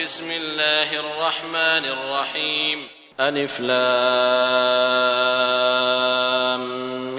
بسم الله الرحمن الرحيم. ألف لام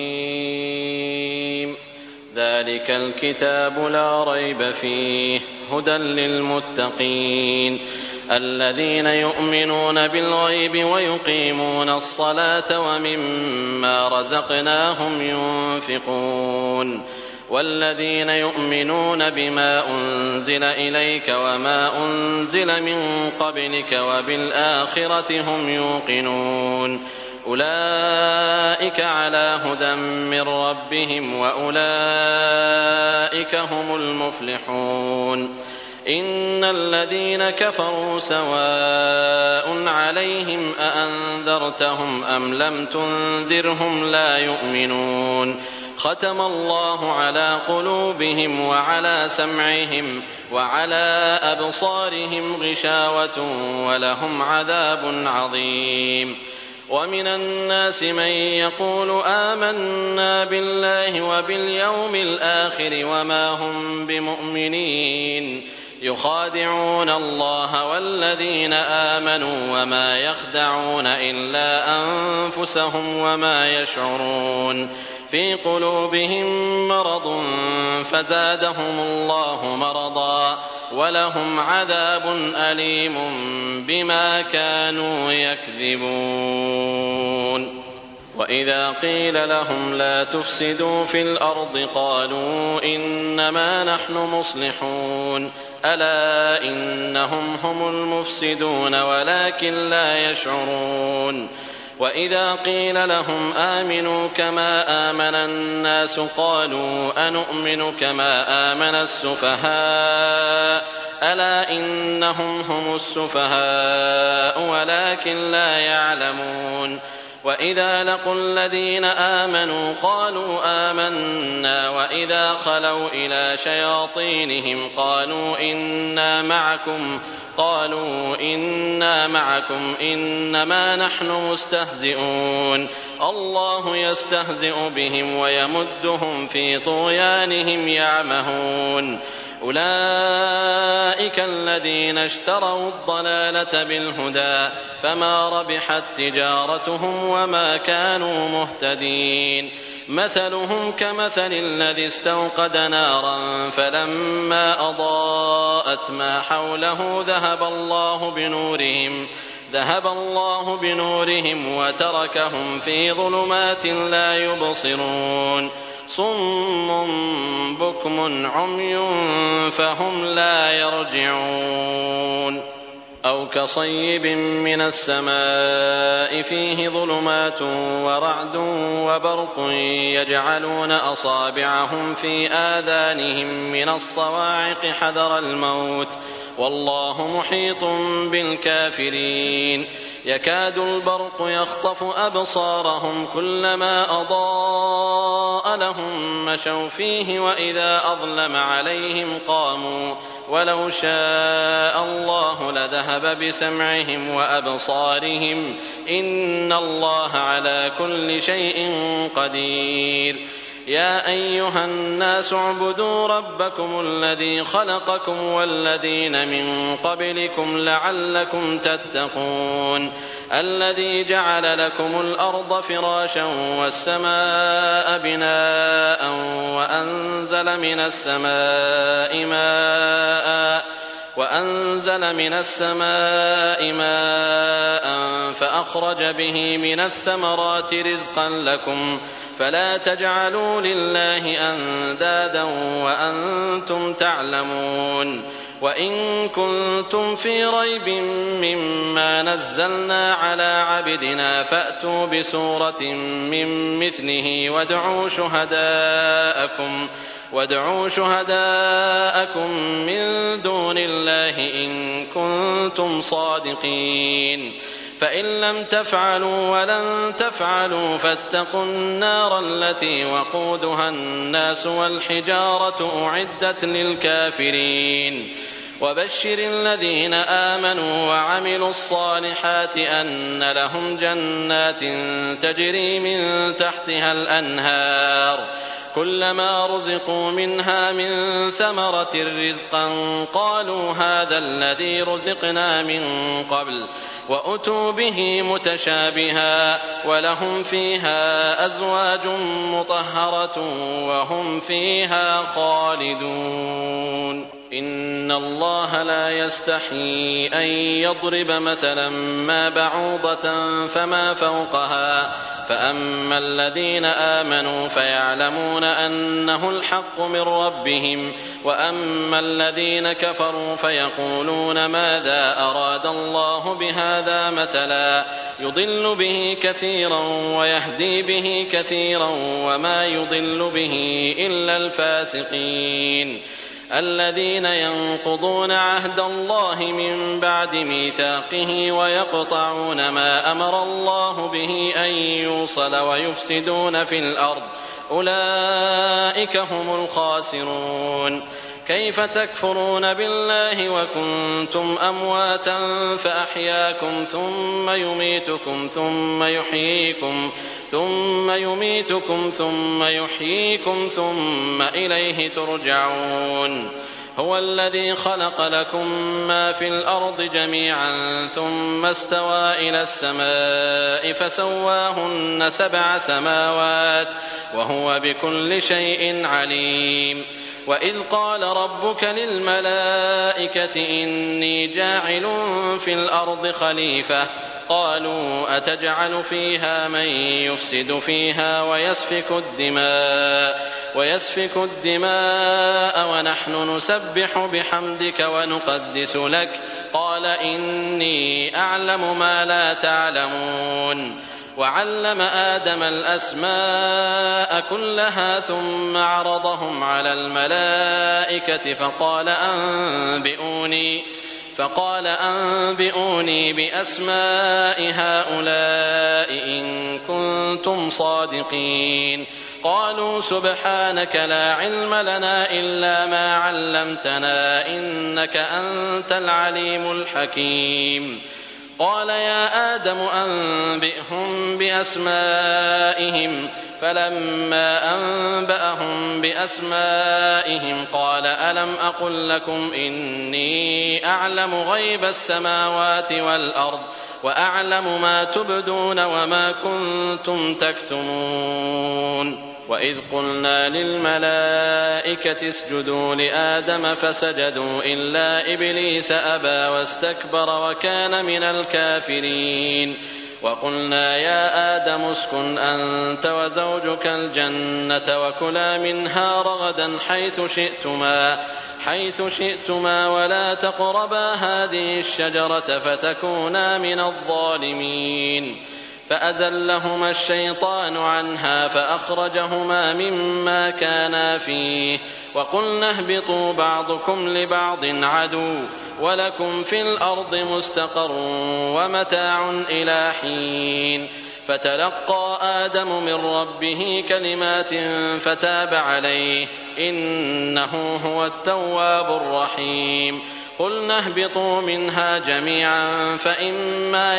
ميم. ذلك الكتاب لا ريب فيه هدى للمتقين الذين يؤمنون بالغيب ويقيمون الصلاة ومما رزقناهم ينفقون والذين يؤمنون بما أنزل إليك وما أنزل من قبلك وبالآخرة هم يوقنون أولئك على هدى من ربهم وأولئك هم المفلحون. إن الذين كفروا سواء عليهم أأنذرتهم أم لم تنذرهم لا يؤمنون. ختم الله على قلوبهم وعلى سمعهم وعلى أبصارهم غشاوة ولهم عذاب عظيم. ومن الناس من يقول آمنا بالله وباليوم الآخر وما هم بمؤمنين يخادعون الله والذين آمنوا وما يخدعون إلا أنفسهم وما يشعرون. في قلوبهم مرض فزادهم الله مرضا ولهم عذاب أليم بما كانوا يكذبون. وإذا قيل لهم لا تفسدوا في الأرض قالوا إنما نحن مصلحون ألا إنهم هم المفسدون ولكن لا يشعرون. وإذا قيل لهم آمنوا كما آمن الناس قالوا أنؤمن كما آمن السفهاء ألا إنهم هم السفهاء ولكن لا يعلمون. وإذا لقوا الذين آمنوا قالوا آمنا وإذا خلوا إلى شياطينهم قالوا إنا معكم إنما نحن مستهزئون الله يستهزئ بهم ويمدهم في طغيانهم يعمهون. أولئك الذين اشتروا الضلالة بالهدى فما ربحت تجارتهم وما كانوا مهتدين. مثلهم كمثل الذي استوقد نارا فلما أضاءت ما حوله ذهب الله بنورهم وتركهم في ظلمات لا يبصرون. صم بكم عمي فهم لا يرجعون. أو كصيب من السماء فيه ظلمات ورعد وبرق يجعلون أصابعهم في آذانهم من الصواعق حذر الموت والله محيط بالكافرين. يكاد البرق يخطف أبصارهم كلما أضاء لهم مشوا فيه وإذا أظلم عليهم قاموا ولو شاء الله لذهب بسمعهم وأبصارهم إن الله على كل شيء قدير. يا أيها الناس اعبدوا ربكم الذي خلقكم والذين من قبلكم لعلكم تتقون الذي جعل لكم الأرض فراشا والسماء بناء وأنزل من السماء ماء فأخرج به من الثمرات رزقا لكم فلا تجعلوا لله أندادا وأنتم تعلمون. وإن كنتم في ريب مما نزلنا على عبدنا فأتوا بسورة من مثله وادعوا شهداءكم من دون الله إن كنتم صادقين. فإن لم تفعلوا ولن تفعلوا فاتقوا النار التي وقودها الناس والحجارة أعدت للكافرين. وبشر الذين آمنوا وعملوا الصالحات أن لهم جنات تجري من تحتها الأنهار كلما رزقوا منها من ثمرة رزقا قالوا هذا الذي رزقنا من قبل وأتوا به متشابها ولهم فيها أزواج مطهرة وهم فيها خالدون إن الله لا يستحيي أن يضرب مثلا ما بعوضة فما فوقها فأما الذين آمنوا فيعلمون أنه الحق من ربهم وأما الذين كفروا فيقولون ماذا أراد الله بهذا مثلا يضل به كثيرا ويهدي به كثيرا وما يضل به إلا الفاسقين الذين ينقضون عهد الله من بعد ميثاقه ويقطعون ما أمر الله به أن يوصل ويفسدون في الأرض أولئك هم الخاسرون كيف تكفرون بالله وكنتم أمواتا فأحياكم ثم يميتكم ثم يحييكم ثم إليه ترجعون هو الذي خلق لكم ما في الأرض جميعا ثم استوى إلى السماء فسواهن 7 سماوات وهو بكل شيء عليم وإذ قال ربك للملائكة إني جاعل في الأرض خليفة قالوا أتجعل فيها من يفسد فيها ويسفك الدماء ونحن نسبح بحمدك ونقدس لك قال إني أعلم ما لا تعلمون وعلم آدم الأسماء كلها ثم عرضهم على الملائكة فقال أنبئوني بأسماء هؤلاء إن كنتم صادقين قالوا سبحانك لا علم لنا إلا ما علمتنا إنك أنت العليم الحكيم قال يا آدم أنبئهم بأسمائهم فلما أنبأهم بأسمائهم قال ألم أقل لكم إني أعلم غيب السماوات والأرض وأعلم ما تبدون وما كنتم تكتمون وإذ قلنا للملائكة اسجدوا لآدم فسجدوا إلا إبليس أبى واستكبر وكان من الكافرين وقلنا يا آدم اسكن أنت وزوجك الجنة وكلا منها رغدا حيث شئتما ولا تقربا هذه الشجرة فتكونا من الظالمين فأزلهما الشيطان عنها فأخرجهما مما كانا فيه وقلنا اهبطوا بعضكم لبعض عدو ولكم في الأرض مستقر ومتاع إلى حين فتلقى آدم من ربه كلمات فتاب عليه إنه هو التواب الرحيم قلنا اهبطوا منها جميعا فإما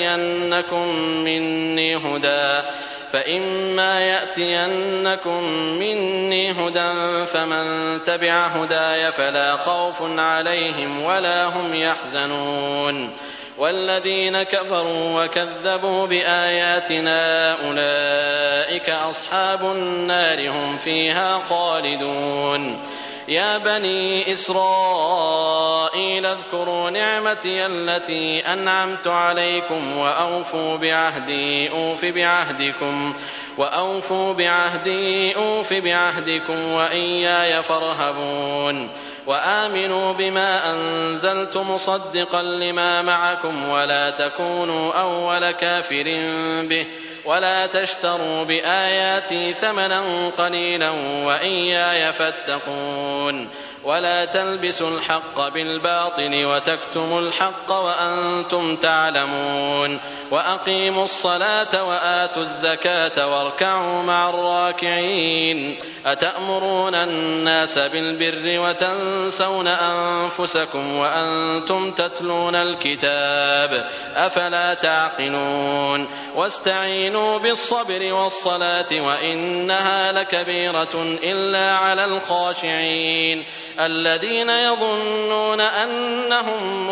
يأتينكم مني هدى فمن تبع هداي فلا خوف عليهم ولا هم يحزنون والذين كفروا وكذبوا بآياتنا أولئك أصحاب النار هم فيها خالدون يا بني إسرائيل اذكروا نعمتي التي أنعمت عليكم وأوفوا بعهدي أوف بعهدكم وإياي فارهبون وآمنوا بما أنزلت مصدقا لما معكم ولا تكونوا أول كافر به ولا تشتروا بآياتي ثمنا قليلا وإياي فاتقون ولا تلبسوا الحق بالباطل وتكتموا الحق وأنتم تعلمون وأقيموا الصلاة وآتوا الزكاة واركعوا مع الراكعين أتأمرون الناس بالبر وتنسون أنفسكم وأنتم تتلون الكتاب أفلا تعقلون واستعينوا بالصبر والصلاة وإنها لكبيرة إلا على الخاشعين الذين يظنون أنهم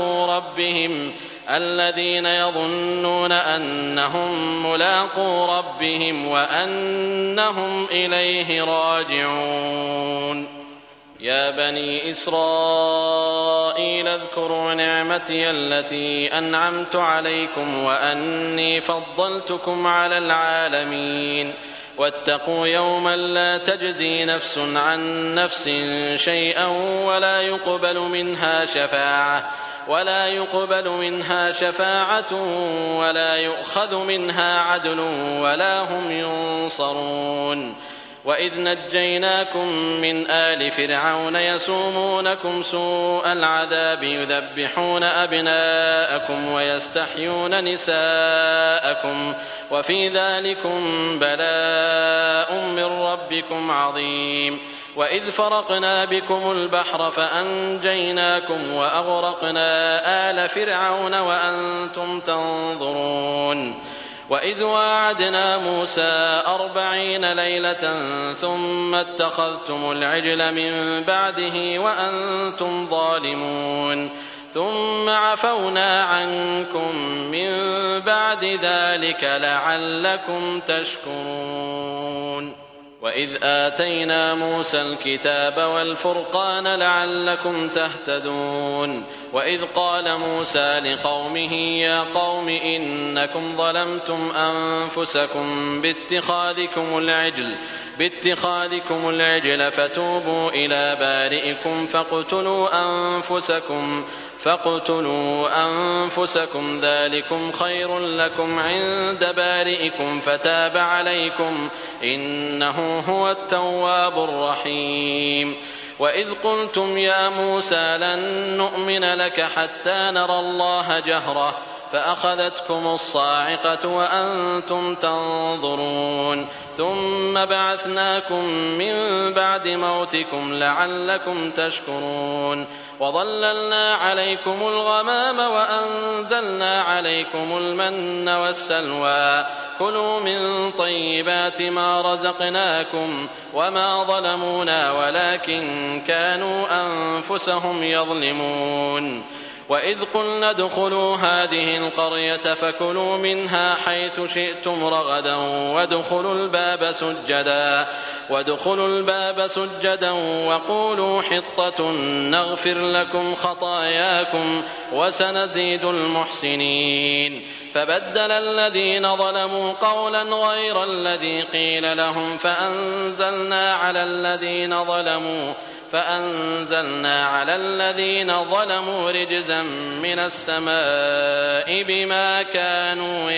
ملاقو ربهم وأنهم إليه راجعون يا بني إسرائيل اذكروا نعمتي التي أنعمت عليكم وأني فضلتكم على العالمين واتقوا يوما لا تجزي نفس عن نفس شيئا ولا يقبل منها شفاعة ولا يؤخذ منها عدل ولا هم ينصرون وإذ نجيناكم من آل فرعون يسومونكم سوء العذاب يذبحون أبناءكم ويستحيون نساءكم وفي ذلكم بلاء من ربكم عظيم وإذ فرقنا بكم البحر فأنجيناكم وأغرقنا آل فرعون وأنتم تنظرون وإذ واعدنا موسى 40 ليلة ثم اتخذتم العجل من بعده وأنتم ظالمون ثم عفونا عنكم من بعد ذلك لعلكم تشكرون وإذ آتينا موسى الكتاب والفرقان لعلكم تهتدون وإذ قال موسى لقومه يا قوم إنكم ظلمتم أنفسكم باتخاذكم العجل فتوبوا إلى بارئكم فاقتلوا أنفسكم ذلكم خير لكم عند بارئكم فتاب عليكم إنه هو التواب الرحيم وإذ قلتم يا موسى لن نؤمن لك حتى نرى الله جهرة فأخذتكم الصاعقة وأنتم تنظرون ثم بعثناكم من بعد موتكم لعلكم تشكرون وظللنا عليكم الغمام وأنزلنا عليكم المن والسلوى كلوا من طيبات ما رزقناكم وما ظلمونا ولكن كانوا أنفسهم يظلمون وإذ قلنا ادخلوا هذه القرية فكلوا منها حيث شئتم رغدا وادخلوا الباب سجدا وقولوا حطة نغفر لكم خطاياكم وسنزيد المحسنين فبدل الذين ظلموا قولا غير الذي قيل لهم فأنزلنا على الذين ظلموا رجزا من السماء بما كانوا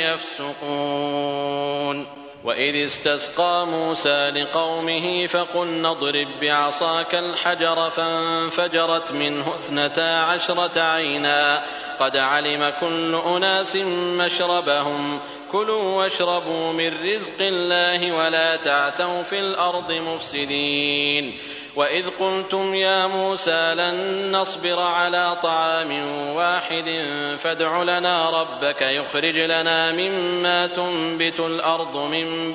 يفسقون وإذ استسقى موسى لقومه فقلنا اضرب بعصاك الحجر فانفجرت منه 12 عينا قد علم كل أناس مشربهم كلوا واشربوا من رزق الله ولا تعثوا في الأرض مفسدين وإذ قلتم يا موسى لن نصبر على طعام واحد فادع لنا ربك يخرج لنا مما تنبت الأرض من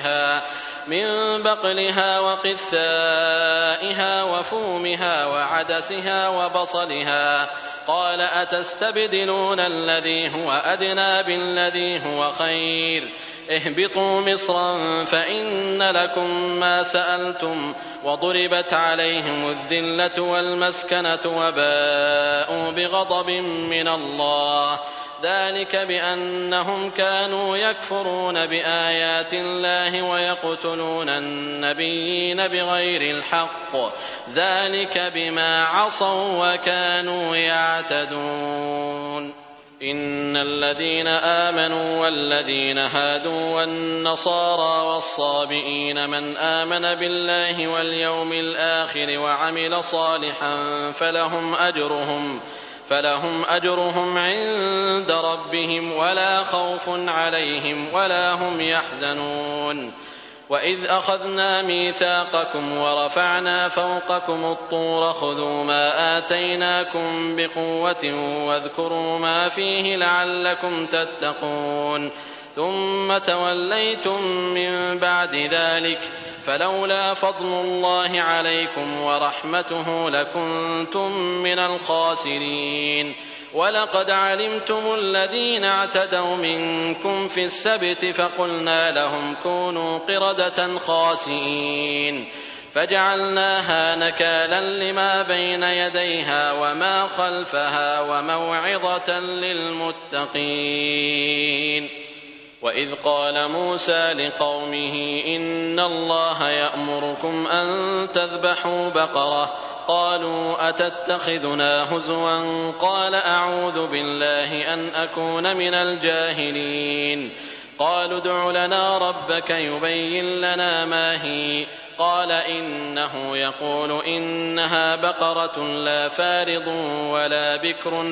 بقلها وقثائها وفومها وعدسها وبصلها قال أتستبدلون الذي هو أدنى بالذي هو خير اهبطوا مصرا فإن لكم ما سألتم وضربت عليهم الذلة والمسكنة وباءوا بغضب من الله ذلك بأنهم كانوا يكفرون بآيات الله ويقتلون النبيين بغير الحق ذلك بما عصوا وكانوا يعتدون إن الذين آمنوا والذين هادوا والنصارى والصابئين من آمن بالله واليوم الآخر وعمل صالحا فلهم أجرهم عند ربهم ولا خوف عليهم ولا هم يحزنون. وإذ أخذنا ميثاقكم ورفعنا فوقكم الطور خذوا ما آتيناكم بقوة واذكروا ما فيه لعلكم تتقون ثم توليتم من بعد ذلك فلولا فضل الله عليكم ورحمته لكنتم من الخاسرين. ولقد علمتم الذين اعتدوا منكم في السبت فقلنا لهم كونوا قردة خاسئين فجعلناها نكالا لما بين يديها وما خلفها وموعظة للمتقين. وإذ قال موسى لقومه إن الله يأمركم أن تذبحوا بقرة قالوا أتتخذنا هزوا قال أعوذ بالله أن أكون من الجاهلين. قالوا ادع لنا ربك يبين لنا ما هي قال إنه يقول إنها بقرة لا فارض ولا بكر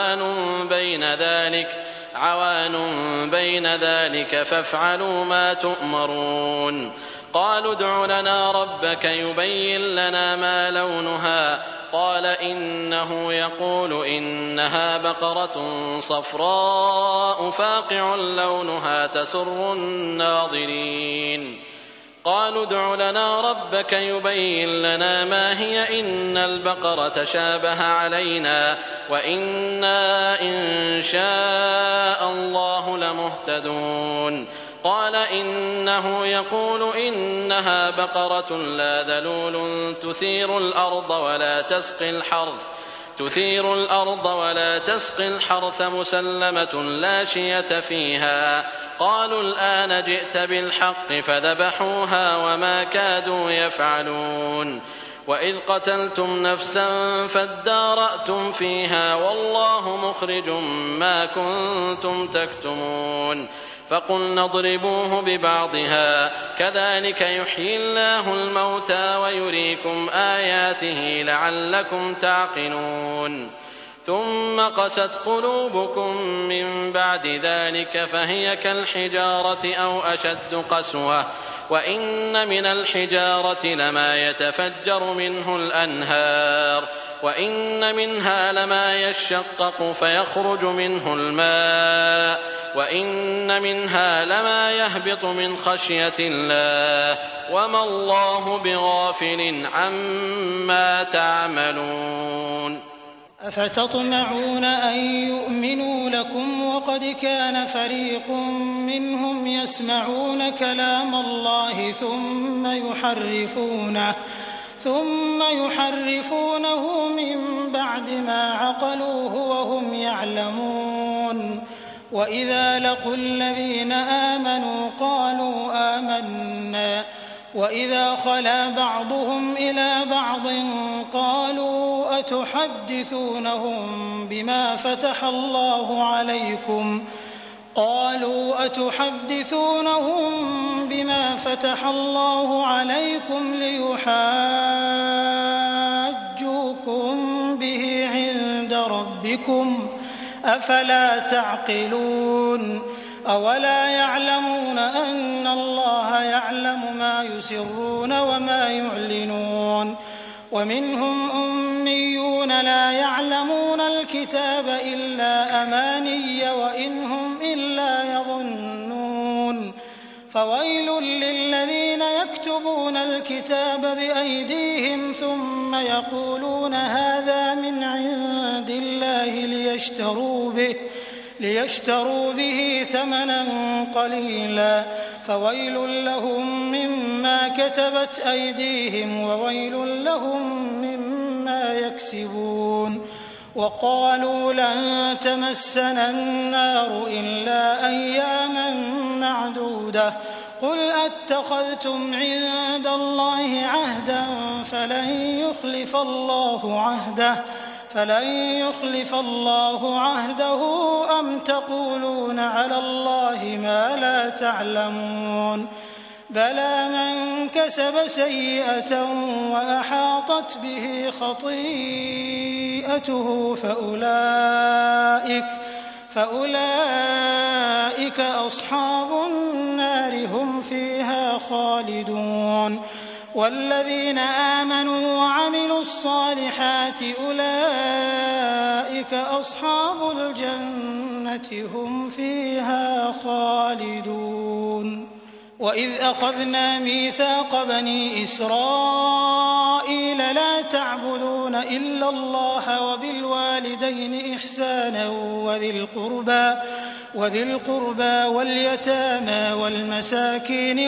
عوان بين ذلك فافعلوا ما تؤمرون. قالوا ادع لنا ربك يبين لنا ما لونها قال إنه يقول إنها بقرة صفراء فاقع لونها تسر الناظرين. قالوا ادع لنا ربك يبين لنا ما هي إن البقرة شابه علينا وإنا إن شاء الله لمهتدون. قال إنه يقول إنها بقرة لا ذلول تثير الأرض ولا تسقي الحرث مسلمة لا شية فيها. قالوا الآن جئت بالحق فذبحوها وما كادوا يفعلون. وإذ قتلتم نفسا فادارأتم فيها والله مخرج ما كنتم تكتمون. فقلنا اضربوه ببعضها كذلك يحيي الله الموتى ويريكم آياته لعلكم تعقلون. ثم قست قلوبكم من بعد ذلك فهي كالحجارة أو أشد قسوة وإن من الحجارة لما يتفجر منه الأنهار وإن منها لما يشقق فيخرج منه الماء وإن منها لما يهبط من خشية الله وما الله بغافل عما تعملون. أفتطمعون أن يؤمنوا لكم وقد كان فريق منهم يسمعون كلام الله ثم يحرفونه من بعد ما عقلوه وهم يعلمون. وإذا لقوا الذين آمنوا قالوا آمنا وإذا خلا بعضهم إلى بعض قالوا أتحدثونهم بما فتح الله عليكم ليحاجوكم به عند ربكم أفلا تعقلون. أولا يعلمون أن الله يعلم ما يسرون وما يعلنون. ومنهم أميون لا يعلمون الكتاب إلا أماني وإن هم إلا يظنون. فويل للذين يكتبون الكتاب بأيديهم ثم يقولون هذا من عند الله ليشتروا به ثمنا قليلا فويل لهم مما كتبت أيديهم وويل لهم مما يكسبون. وقالوا لن تمسنا النار إلا أياما معدودة قل أتخذتم عند الله عهدا فلن يخلف الله عهده فلن يخلف الله عهده أم تقولون على الله ما لا تعلمون بلى من كسب سيئة وأحاطت به خطيئته فأولئك أصحاب النار هم فيها خالدون والذين آمنوا وعملوا الصالحات أولئك أصحاب الجنة هم فيها خالدون وإذ أخذنا ميثاق بني إسرائيل لا تعبدون إلا الله وبالوالدين إحسانا وذي القربى واليتامى والمساكين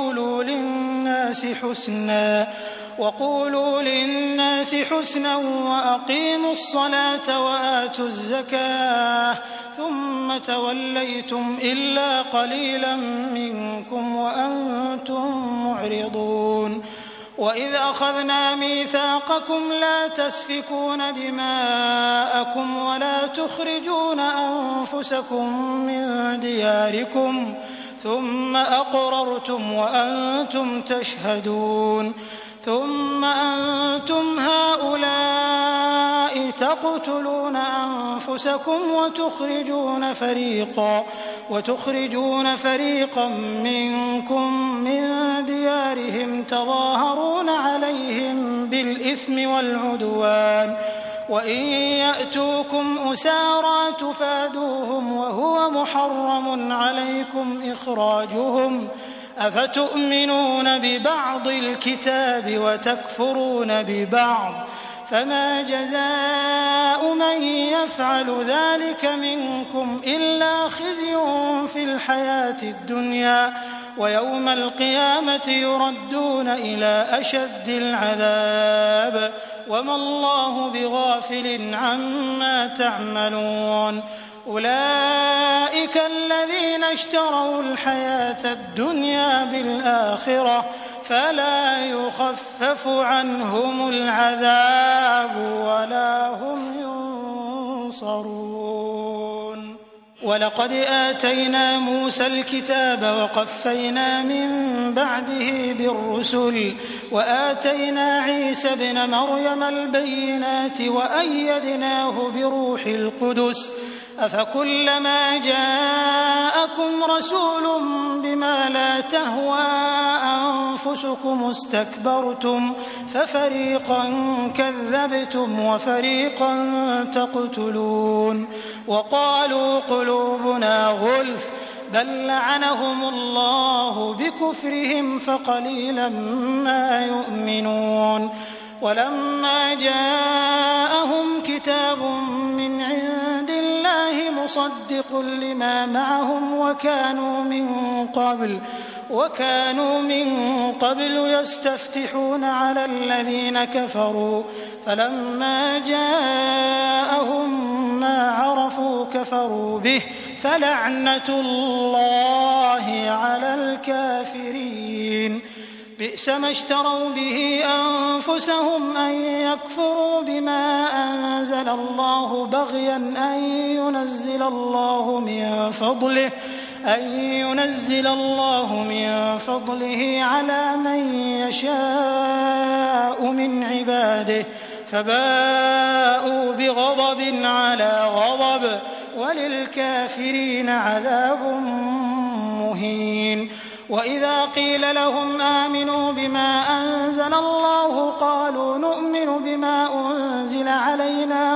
وقولوا للناس حسنا وأقيموا الصلاة وآتوا الزكاة ثم توليتم إلا قليلا منكم وأنتم معرضون وإذ أخذنا ميثاقكم لا تسفكون دماءكم ولا تخرجون أنفسكم من دياركم ثم أقررتم وأنتم تشهدون ثم أنتم هؤلاء تقتلون أنفسكم وتخرجون فريقا منكم من ديارهم تظاهرون عليهم بالإثم والعدوان وإن يأتوكم أسارى تفادوهم وهو محرم عليكم إخراجهم أفتؤمنون ببعض الكتاب وتكفرون ببعض فما جزاء من يفعل ذلك منكم إلا خزي في الحياة الدنيا ويوم القيامة يردون إلى أشد العذاب وما الله بغافل عما تعملون أولئك الذين اشتروا الحياة الدنيا بالآخرة فلا يخفف عنهم العذاب ولا هم ينصرون ولقد آتينا موسى الكتاب وقفينا من بعده بالرسل وآتينا عيسى ابن مريم البينات وأيدناه بروح القدس أفكلما جاءكم رسول بما لا تهوى أنفسكم استكبرتم ففريقا كذبتم وفريقا تقتلون وقالوا قلوبنا غلف بل لعنهم الله بكفرهم فقليلا ما يؤمنون ولما جاءهم كتاب من عند الله مصدق لما معهم وكانوا من قبل يستفتحون على الذين كفروا فلما جاءهم ما عرفوا كفروا به فلعنة الله على الكافرين بئس ما اشتروا به أنفسهم أن يكفروا بما أنزل الله بغيا أن ينزل الله من فضله على من يشاء من عباده فباءوا بغضب على غضب وللكافرين عذاب مهين وإذا قيل لهم آمنوا بما أنزل الله قالوا نؤمن بما أنزل علينا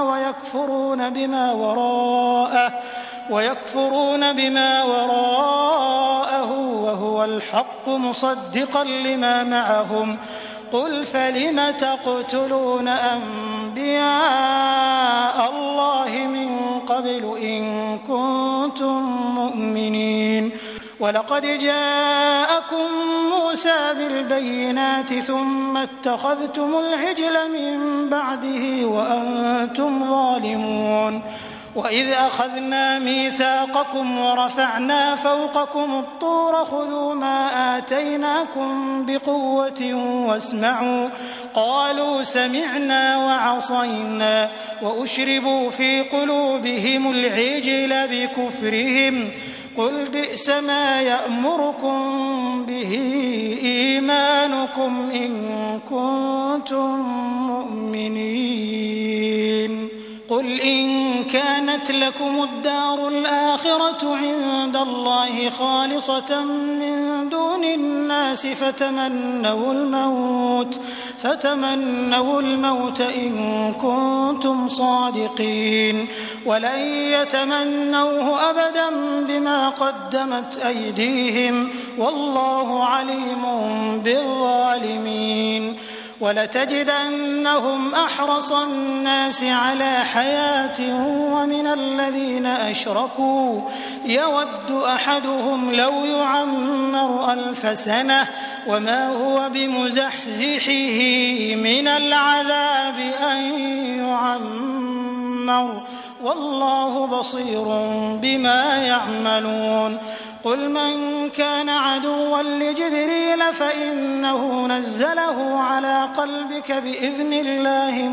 ويكفرون بما وراءه وهو الحق مصدقا لما معهم قل فلم تقتلون أنبياء الله من قبل إن كنتم مؤمنين ولقد جاءكم موسى بالبينات ثم اتخذتم العجل من بعده وأنتم ظالمون وإذ أخذنا ميثاقكم ورفعنا فوقكم الطور خذوا ما آتيناكم بقوة واسمعوا قالوا سمعنا وعصينا وأشربوا في قلوبهم العجل بكفرهم قل بئس ما يأمركم به إيمانكم إن كنتم مؤمنين قل إن كانت لكم الدار الآخرة عند الله خالصة من دون الناس فتمنوا الموت إن كنتم صادقين ولن يتمنوه أبدا بما قدمت أيديهم والله عليم بالظالمين ولتجدنهم أحرص الناس على حياة ومن الذين أشركوا يود أحدهم لو يعمر 1000 سنة وما هو بمزحزحه من العذاب أن يعمر والله بصير بما يعملون قل من كان عدوا لجبريل فإنه نزله على قلبك بإذن الله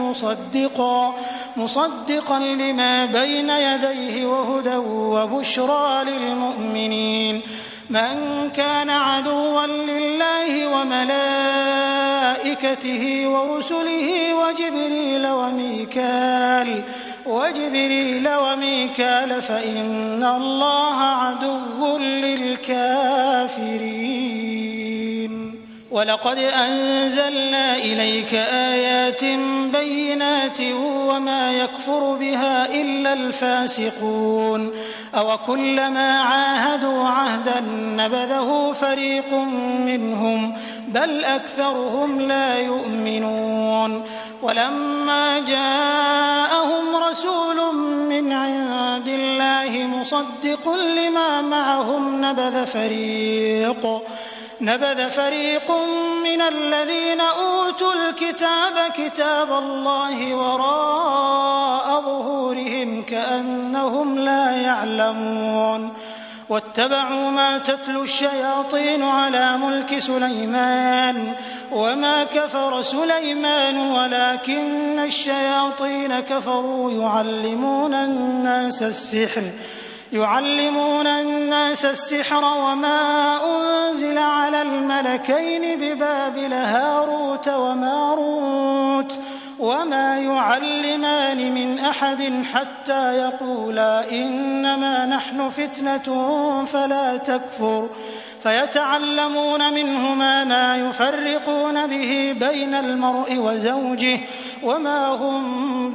مصدقا لما بين يديه وهدى وبشرى للمؤمنين من كان عدوا لله وملائكته ورسله وجبريل وميكال فإن الله عدو للكافرين ولقد أنزلنا إليك آيات بينات وما يكفر بها إلا الفاسقون أوكلما عاهدوا عهدا نبذه فريق منهم بل أكثرهم لا يؤمنون ولما جاءهم رسول من عند الله مصدق لما معهم نبذ فريق من الذين أوتوا الكتاب كتاب الله وراء ظهورهم كأنهم لا يعلمون واتبعوا ما تتلو الشياطين على ملك سليمان وما كفر سليمان ولكن الشياطين كفروا يعلمون الناس السحر وما أنزل على الملكين ببابل هاروت وماروت وما يعلمان من أحد حتى يقولا إنما نحن فتنة فلا تكفر فيتعلمون منهما ما يفرقون به بين المرء وزوجه وما هم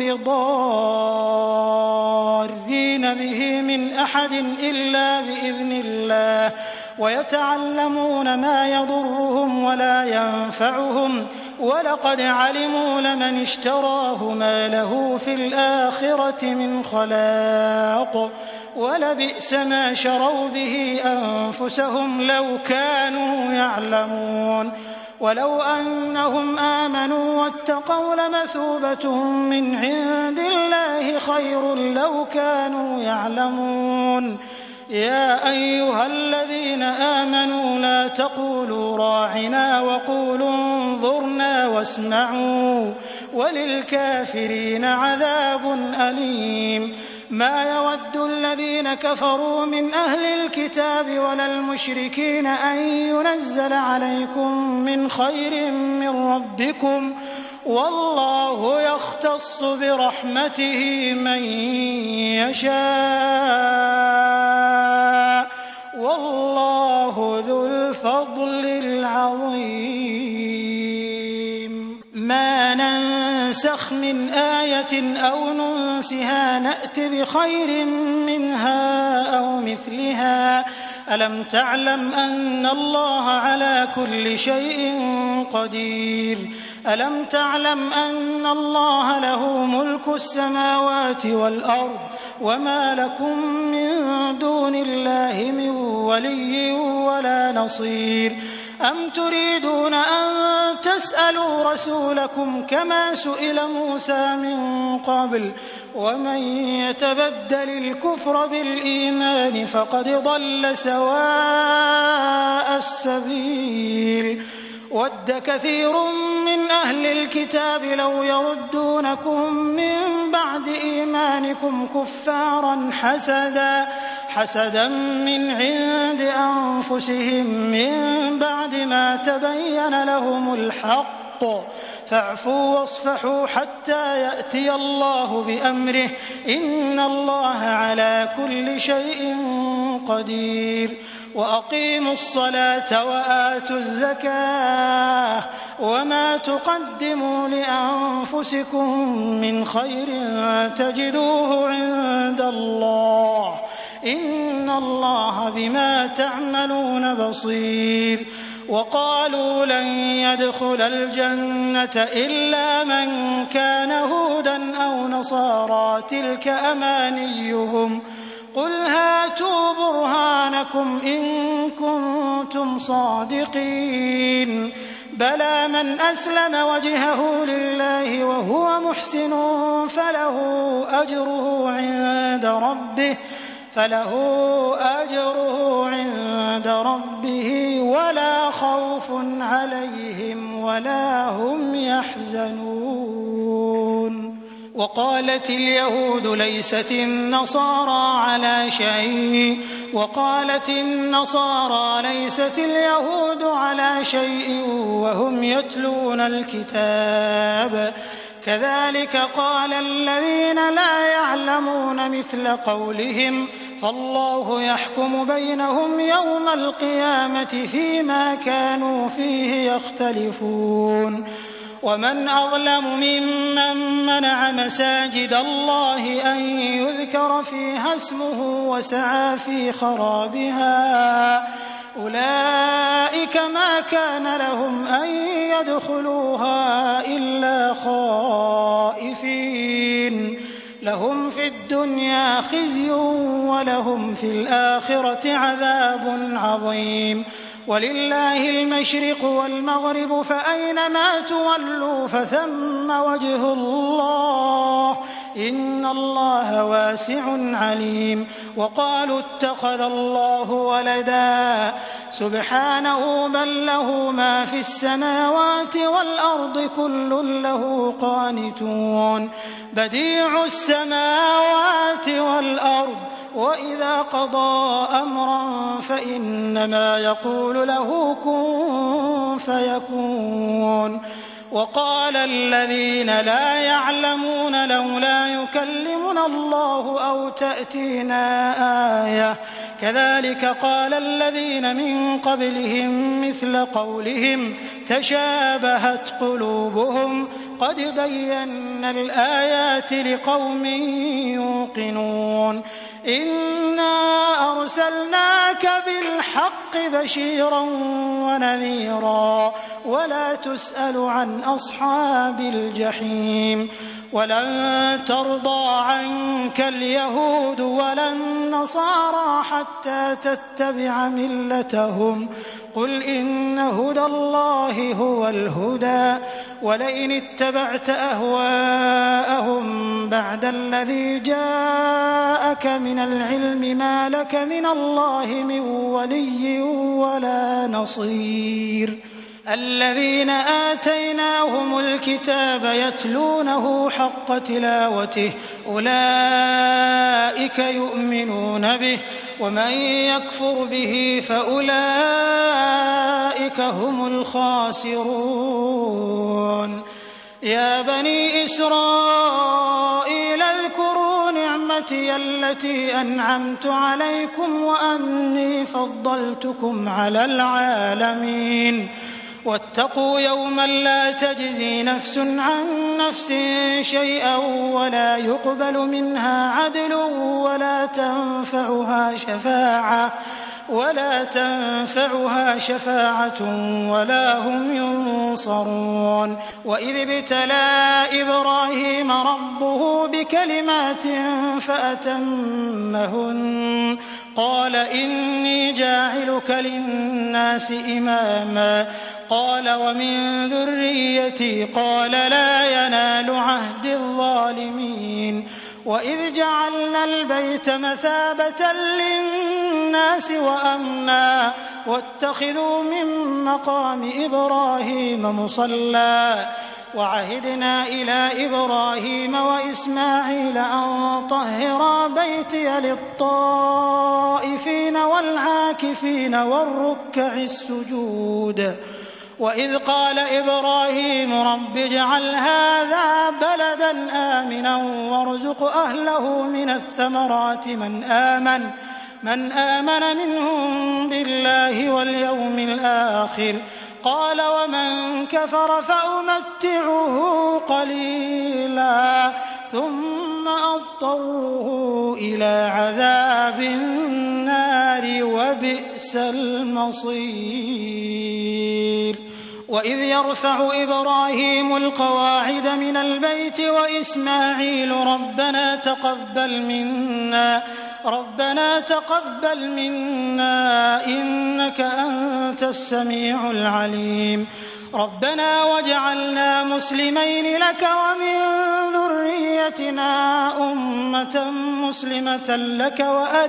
بضارين به من أحد إلا بإذن الله ويتعلمون ما يضرهم ولا ينفعهم ولقد علموا لمن اشتراه ما له في الآخرة من خلاق ولبئس ما شروا به أنفسهم لو كانوا يعلمون ولو أنهم آمنوا واتقوا لمثوبة من عند الله خير لو كانوا يعلمون يا أيها الذين آمنوا لا تقولوا راعنا وقولوا انظرنا واسمعوا وللكافرين عذاب أليم ما يود الذين كفروا من أهل الكتاب ولا المشركين أن ينزل عليكم من خير من ربكم والله يختص برحمته من يشاء والله ذو الفضل العظيم ما ننسخ من آية أو ننسها نأت بخير منها أو مثلها ألم تعلم أن الله على كل شيء قدير ألم تعلم أن الله له ملك السماوات والأرض وما لكم من دون الله من ولي ولا نصير أم تريدون أن تسألوا رسولكم كما سئل موسى من قبل ومن يتبدل الكفر بالإيمان فقد ضل سواء السبيل ود كثير من أهل الكتاب لو يردونكم من بعد إيمانكم كفارا حسدا من عند أنفسهم من بعد ما تبين لهم الحق فاعفوا واصفحوا حتى يأتي الله بأمره إن الله على كل شيء قدير وأقيموا الصلاة وآتوا الزكاة وما تقدموا لأنفسكم من خير تجدوه عند الله إن الله بما تعملون بصير وقالوا لن يدخل الجنة إلا من كان هودا أو نصارى تلك أمانيهم قل هاتوا برهانكم إن كنتم صادقين بلى من أسلم وجهه لله وهو محسن فله أجره عند ربه ولا خوف عليهم ولا هم يحزنون وقالت اليهود ليست النصارى على شيء وقالت النصارى ليست اليهود على شيء وهم يتلون الكتاب كذلك قال الذين لا يعلمون مثل قولهم فالله يحكم بينهم يوم القيامة فيما كانوا فيه يختلفون ومن أظلم ممن منع مساجد الله أن يذكر فيها اسمه وسعى في خرابها أولئك ما كان لهم أن يدخلوها إلا خائفين لهم في الدنيا خزي ولهم في الآخرة عذاب عظيم ولله المشرق والمغرب فأينما تولوا فثم وجه الله إن الله واسع عليم وقالوا اتخذ الله ولدا سبحانه بل له ما في السماوات والأرض كل له قانتون بديع السماوات والأرض وإذا قضى أمرا فإنما يقول له كن فيكون وقال الذين لا يعلمون لولا يكلمنا الله أو تأتينا آية كذلك قال الذين من قبلهم مثل قولهم تشابهت قلوبهم قد بينا الآيات لقوم يوقنون إنا أرسلناك بالحق بشيرا ونذيرا ولا تسأل عن أصحاب الجحيم ولن ترضى عنك اليهود ولا النصارى حتى تتبع ملتهم قل إن هدى الله هو الهدى ولئن اتبعت أهواءهم بعد الذي جاءك من العلم ما لك من الله من ولي ولا نصير الذين آتيناهم الكتاب يتلونه حق تلاوته أولئك يؤمنون به ومن يكفر به فأولئك هم الخاسرون يا بني إسرائيل اذكروا نعمتي التي أنعمت عليكم وأني فضلتكم على العالمين واتقوا يوما لا تجزي نفس عن نفس شيئا ولا يقبل منها عدل ولا تنفعها شفاعة ولا هم ينصرون وإذ ابتلى إبراهيم ربه بكلمات فأتمهن قال إني جاعلك للناس الناس إماما قال ومن ذريتي قال لا ينال عهد الظالمين وإذ جعلنا البيت مثابة للناس وأمنا واتخذوا من مقام إبراهيم مصلى وعهدنا إلى إبراهيم وإسماعيل أن طهرا بيتي للطائفين والعاكفين والركع السجود وإذ قال إبراهيم رب اجعل هذا بلدا آمنا وارزق أهله من الثمرات من آمن منهم بالله واليوم الآخر قال ومن كفر فأمتعه قليلا ثم أضطره إلى عذاب النار وبئس المصير وإذ يرفع إبراهيم القواعد من البيت وإسماعيل ربنا تقبل منا إنك أنت السميع العليم ربنا واجعلنا مسلمين لك ومن ذريتنا أمة مسلمة لك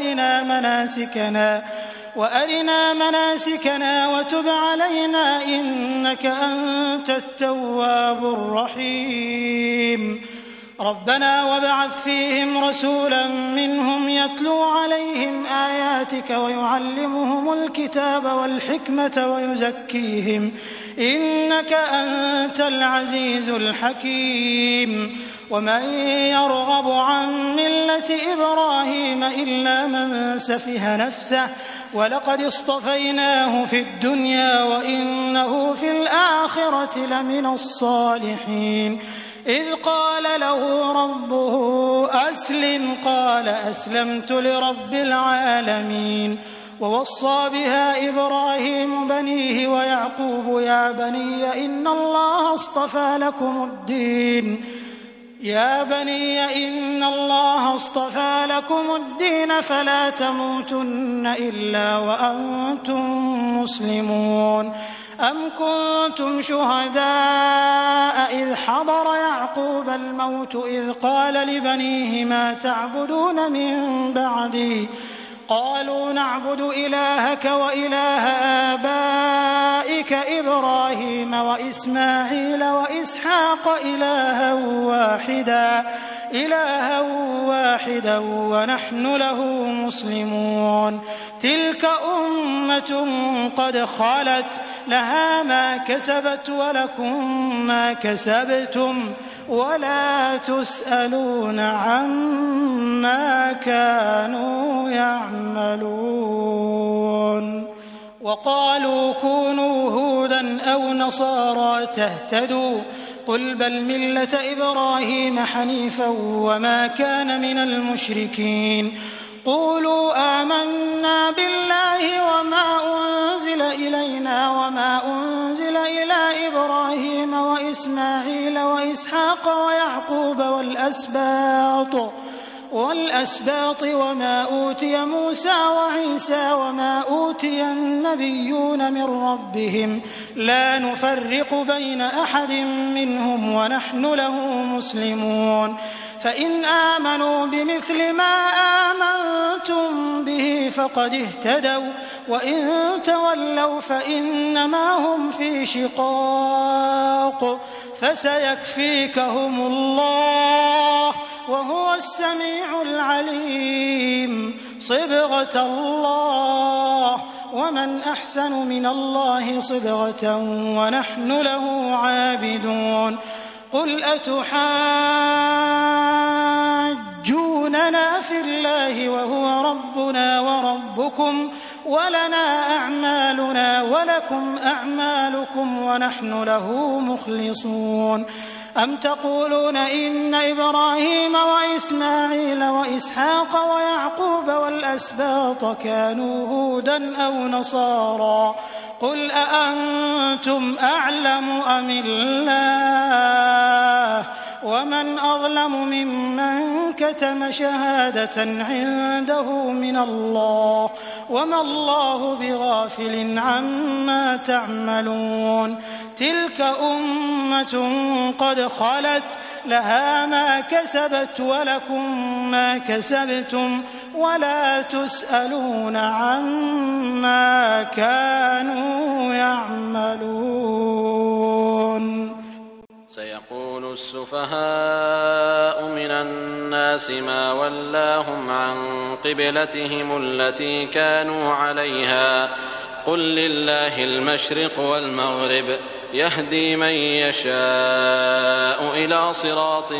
وأرنا مناسكنا وتب علينا إنك أنت التواب الرحيم ربنا وابعث فيهم رسولا منهم يتلو عليهم آياتك ويعلمهم الكتاب والحكمة ويزكيهم إنك أنت العزيز الحكيم ومن يرغب عن ملة إبراهيم إلا من سفه نفسه ولقد اصطفيناه في الدنيا وإنه في الآخرة لمن الصالحين إذ قال له ربه أسلم قال أسلمت لرب العالمين ووصى بها إبراهيم بنيه ويعقوب يا بني إن الله اصطفى لكم الدين فلا تموتن إلا وأنتم مسلمون أم كنتم شهداء إذ حضر يعقوب الموت إذ قال لبنيه ما تعبدون من بعدي قالوا نعبد إلهك وإله آبائك إبراهيم وإسماعيل وإسحاق إلها واحدا ونحن له مسلمون تلك أمة قد خلت لها ما كسبت ولكم ما كسبتم ولا تسألون عما كانوا يعملون وقالوا كونوا هودا أو نصارى تهتدوا قل بل ملة إبراهيم حنيفا وما كان من المشركين قولوا آمنا بالله وما أنزل إلينا وما أنزل إلى إبراهيم وإسماعيل وإسحاق ويعقوب والأسباط وما أوتي موسى وعيسى وما أوتي النبيون من ربهم لا نفرق بين أحد منهم ونحن له مسلمون فإن آمنوا بمثل ما آمنتم به فقد اهتدوا وإن تولوا فإنما هم في شقاق فسيكفيكهم الله وهو السميع العليم صبغة الله ومن أحسن من الله صبغة ونحن له عابدون قل أتحاجوننا في الله وهو ربنا وربكم ولنا أعمالنا ولكم أعمالكم ونحن له مخلصون أم تقولون إن إبراهيم وإسماعيل وإسحاق ويعقوب والأسباط كانوا هودا أو نصارى قل أأنتم أعلم أم الله ومن أظلم ممن كتم شهادة عنده من الله وما الله بغافل عما تعملون تلك أمة قد خلت لها ما كسبت ولكم ما كسبتم ولا تسألون عما كانوا يعملون. سيقول السفهاء من الناس ما ولاهم عن قبلتهم التي كانوا عليها قل لله المشرق والمغرب يهدي من يشاء إلى صراط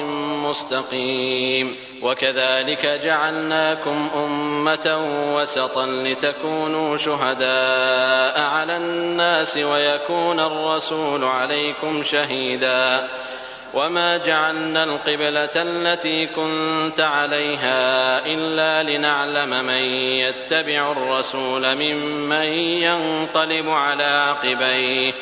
مستقيم وكذلك جعلناكم أمة وسطا لتكونوا شهداء على الناس ويكون الرسول عليكم شهيدا وما جعلنا القبلة التي كنت عليها إلا لنعلم من يتبع الرسول ممن ينقلب على عقبيه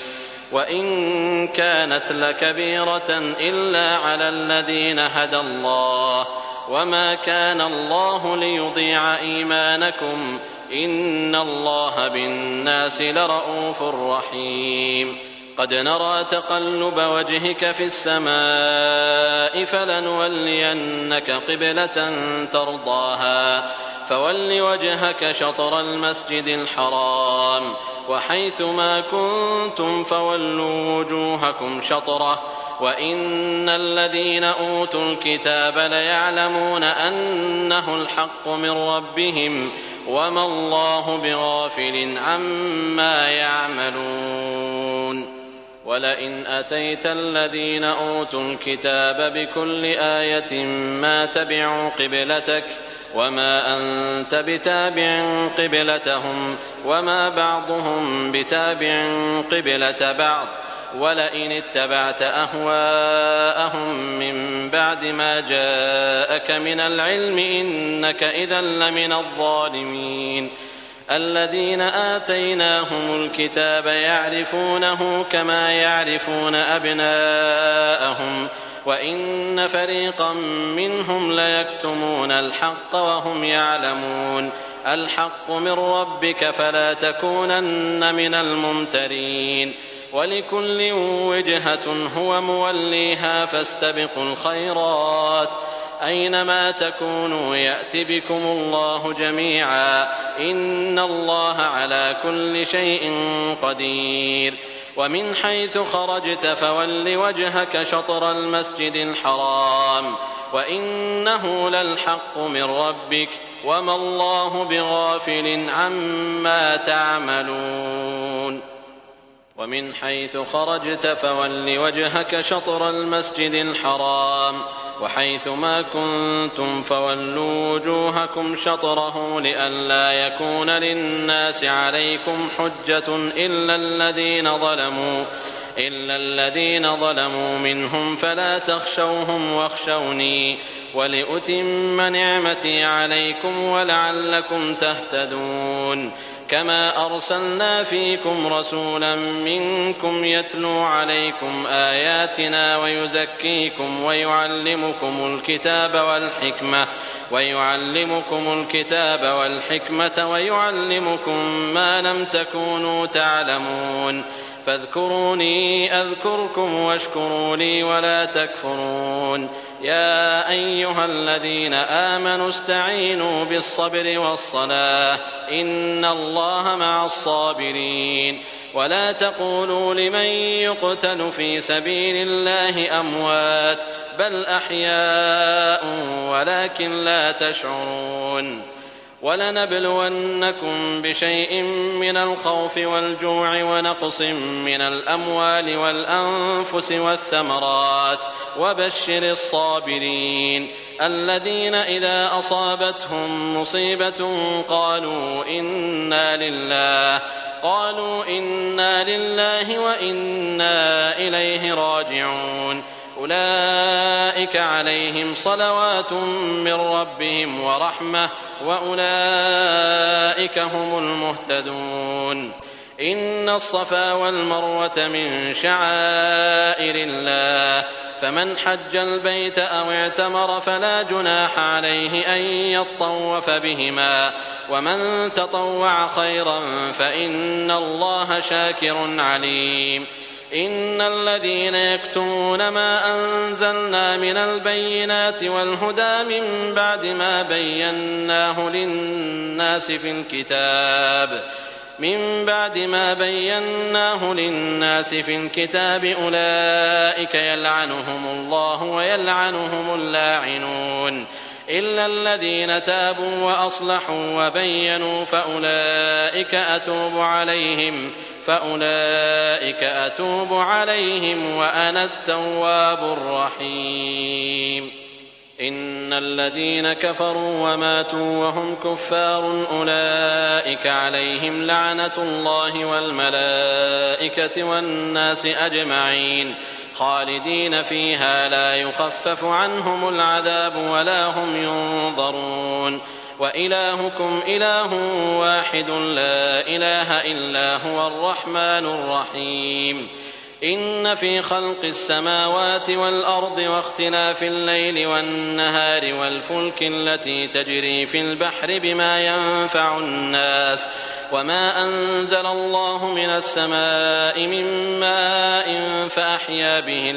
وإن كانت لكبيرة إلا على الذين هدى الله وما كان الله ليضيع إيمانكم إن الله بالناس لرءوف رحيم قد نرى تقلب وجهك في السماء فلنولينك قبلة ترضاها فول وجهك شطر المسجد الحرام وحيث ما كنتم فولوا وجوهكم شطره وإن الذين أوتوا الكتاب ليعلمون أنه الحق من ربهم وما الله بغافل عما يعملون. ولئن أتيت الذين أوتوا الكتاب بكل آية ما تبعوا قبلتك وما أنت بتابع قبلتهم وما بعضهم بتابع قبلة بعض ولئن اتبعت أهواءهم من بعد ما جاءك من العلم إنك إذا لمن الظالمين. الذين آتيناهم الكتاب يعرفونه كما يعرفون أبناءهم وإن فريقا منهم ليكتمون الحق وهم يعلمون الحق من ربك فلا تكونن من الممترين ولكل وجهة هو موليها فاستبقوا الخيرات أينما تكونوا يأت بكم الله جميعا إن الله على كل شيء قدير. ومن حيث خرجت فول وجهك شطر المسجد الحرام وإنه للحق من ربك وما الله بغافل عما تعملون. ومن حيث خرجت فول وجهك شطر المسجد الحرام وحيث ما كنتم فولوا وجوهكم شطره لئلا يكون للناس عليكم حجة إلا الذين ظلموا منهم فلا تخشوهم واخشوني ولأتم نعمتي عليكم ولعلكم تهتدون. كما أرسلنا فيكم رسولا منكم يتلو عليكم آياتنا ويزكيكم ويعلمكم الكتاب والحكمة ويعلمكم ما لم تكونوا تعلمون فاذكروني أذكركم واشكروا لي ولا تكفرون. يا أيها الذين آمنوا استعينوا بالصبر والصلاة إن الله مع الصابرين. ولا تقولوا لمن يقتل في سبيل الله أموات بل أحياء ولكن لا تشعرون. ولنبلونكم بشيء من الخوف والجوع ونقص من الأموال والأنفس والثمرات وبشر الصابرين الذين إذا أصابتهم مصيبة قالوا إنا لله وإنا إليه راجعون. أولئك عليهم صلوات من ربهم ورحمة وأولئك هم المهتدون. إن الصفا والمروة من شعائر الله فمن حج البيت أو اعتمر فلا جناح عليه أن يطوف بهما ومن تطوع خيرا فإن الله شاكر عليم إن الذين يكتمون ما أنزلنا من البينات والهدى من بعد ما بيناه للناس في الكتاب أولئك يلعنهم الله ويلعنهم اللاعنون إلا الذين تابوا وأصلحوا وبينوا فأولئك أتوب عليهم وأنا التواب الرحيم إن الذين كفروا وماتوا وهم كفار أولئك عليهم لعنة الله والملائكة والناس أجمعين خالدين فيها لا يخفف عنهم العذاب ولا هم ينظرون وإلهكم إله واحد لا إله إلا هو الرحمن الرحيم إن في خلق السماوات والأرض واختلاف الليل والنهار والفلك التي تجري في البحر بما ينفع الناس وما أنزل الله من السماء من ماء فأحيا به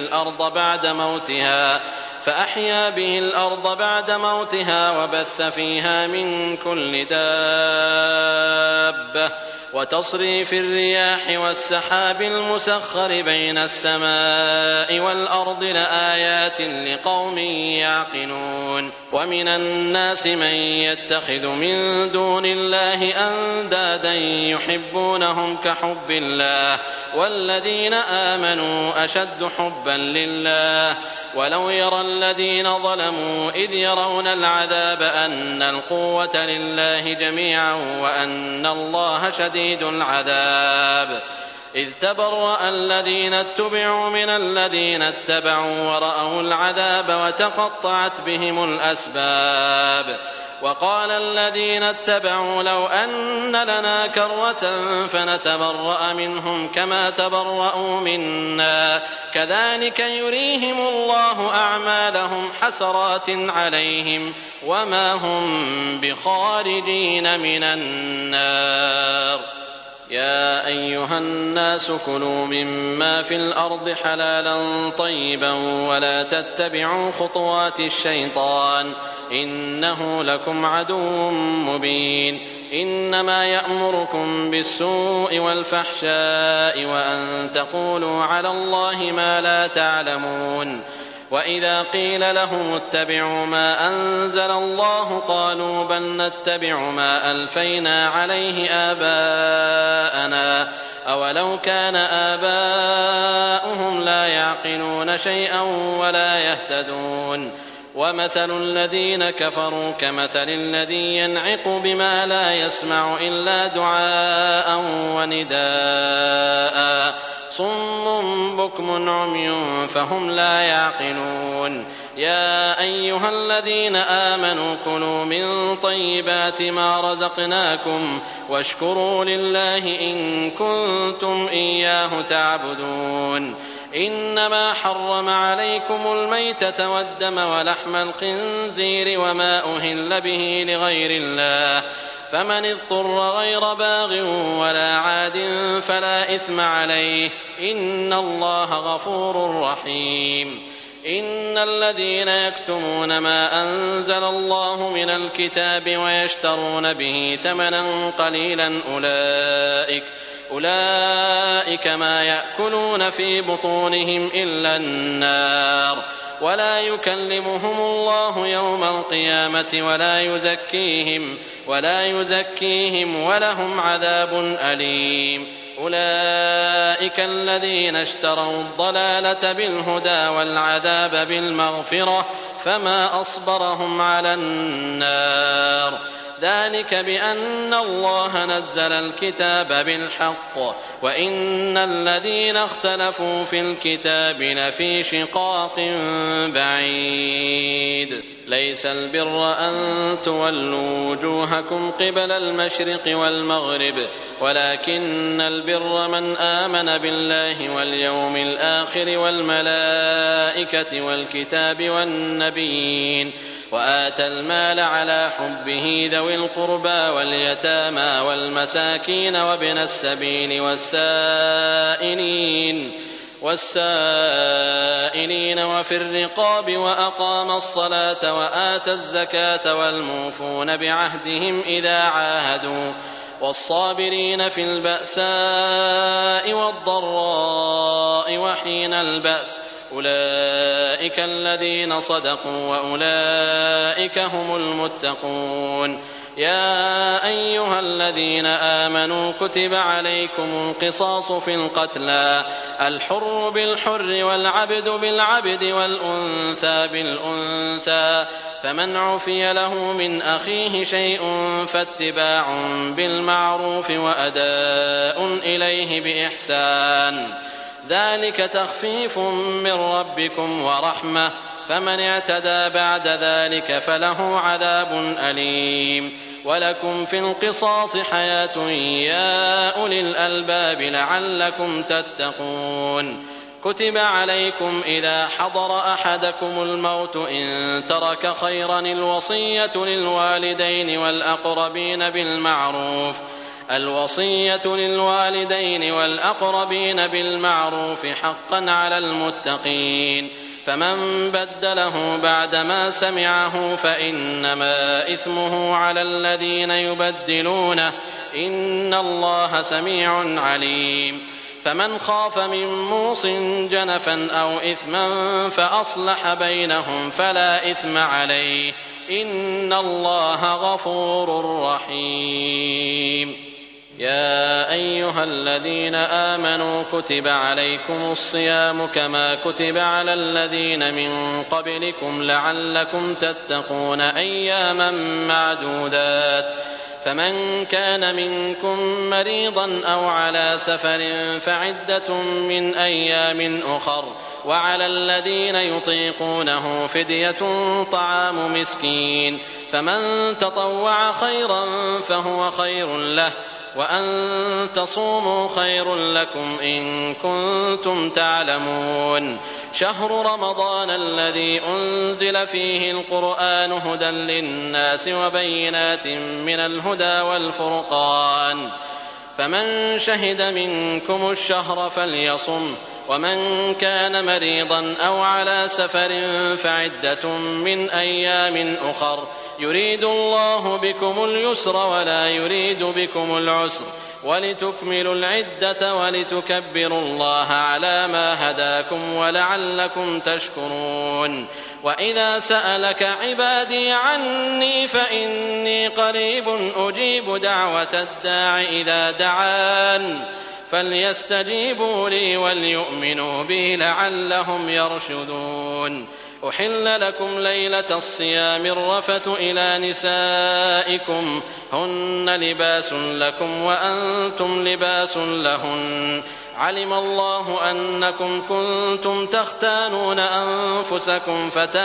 الأرض بعد موتها وبث فيها من كل دابة وتصريف الرياح والسحاب المسخر بين السماء والأرض لآيات لقوم يعقلون ومن الناس من يتخذ من دون الله أندادا يحبونهم كحب الله والذين آمنوا أشد حبا لله ولو يرى الذين ظلموا إذ يرون العذاب أن القوة لله جميعا وأن الله شديد العذاب إذ تبرأ الذين اتبعوا من الذين اتبعوا ورأوا العذاب وتقطعت بهم الأسباب وقال الذين اتبعوا لو أن لنا كرة فنتبرأ منهم كما تبرأوا منا كذلك يريهم الله أعمالهم حسرات عليهم وما هم بخارجين من النار يا أيها الناس كلوا مما في الأرض حلالا طيبا ولا تتبعوا خطوات الشيطان إنه لكم عدو مبين إنما يأمركم بالسوء والفحشاء وأن تقولوا على الله ما لا تعلمون وإذا قيل لهم اتبعوا ما أنزل الله قالوا بل نتبع ما ألفينا عليه آباءنا أولو كان آباؤهم لا يعقلون شيئا ولا يهتدون ومثل الذين كفروا كمثل الذي ينعق بما لا يسمع إلا دعاء ونداء صم بكم عمي فهم لا يعقلون يا أيها الذين آمنوا كلوا من طيبات ما رزقناكم واشكروا لله إن كنتم إياه تعبدون إنما حرم عليكم الميتة والدم ولحم الخنزير وما أهل به لغير الله فمن اضطر غير باغ ولا عاد فلا إثم عليه إن الله غفور رحيم إن الذين يكتمون ما أنزل الله من الكتاب ويشترون به ثمنا قليلا أولئك ما يأكلون في بطونهم إلا النار ولا يكلمهم الله يوم القيامة ولا يزكيهم ولهم عذاب أليم أولئك الذين اشتروا الضلالة بالهدى والعذاب بالمغفرة فما أصبرهم على النار ذلك بأن الله نزل الكتاب بالحق وإن الذين اختلفوا في الكتاب لفي شقاق بعيد ليس البر أن تولوا وجوهكم قبل المشرق والمغرب ولكن البر من آمن بالله واليوم الآخر والملائكة والكتاب والنبيين وآتى المال على حبه ذوي القربى واليتامى والمساكين وابن السبيل والسائلين وفي الرقاب وأقام الصلاة وآتى الزكاة والموفون بعهدهم إذا عاهدوا والصابرين في البأساء والضراء وحين البأس أولئك الذين صدقوا وأولئك هم المتقون. يا أيها الذين آمنوا كتب عليكم القصاص في القتلى الحر بالحر والعبد بالعبد والأنثى بالأنثى فمن عفي له من أخيه شيء فاتباع بالمعروف وأداء إليه بإحسان ذلك تخفيف من ربكم ورحمة فمن اعتدى بعد ذلك فله عذاب أليم. ولكم في القصاص حياة يا أولي الألباب لعلكم تتقون. كتب عليكم إذا حضر أحدكم الموت إن ترك خيرا الوصية للوالدين والأقربين بالمعروف حقا على المتقين. فمن بدله بعدما سمعه فإنما إثمه على الذين يبدلونه إن الله سميع عليم. فمن خاف من موص جنفا أو إثما فأصلح بينهم فلا إثم عليه إن الله غفور رحيم. يا أيها الذين آمنوا كتب عليكم الصيام كما كتب على الذين من قبلكم لعلكم تتقون أياما معدودات فمن كان منكم مريضا أو على سفر فعدة من أيام أخر وعلى الذين يطيقونه فدية طعام مسكين فمن تطوع خيرا فهو خير له وأن تصوموا خير لكم إن كنتم تعلمون. شهر رمضان الذي أنزل فيه القرآن هدى للناس وبينات من الهدى والفرقان فمن شهد منكم الشهر فليصم ومن كان مريضا أو على سفر فعدة من أيام أخر يريد الله بكم اليسر ولا يريد بكم العسر ولتكملوا العدة ولتكبروا الله على ما هداكم ولعلكم تشكرون. وإذا سألك عبادي عني فإني قريب أجيب دعوة الداع إذا دعان فليستجيبوا لي وليؤمنوا بي لعلهم يرشدون. أحل لكم ليلة الصيام الرفث إلى نسائكم هن لباس لكم وأنتم لباس لهن علم الله أنكم كنتم تختانون أنفسكم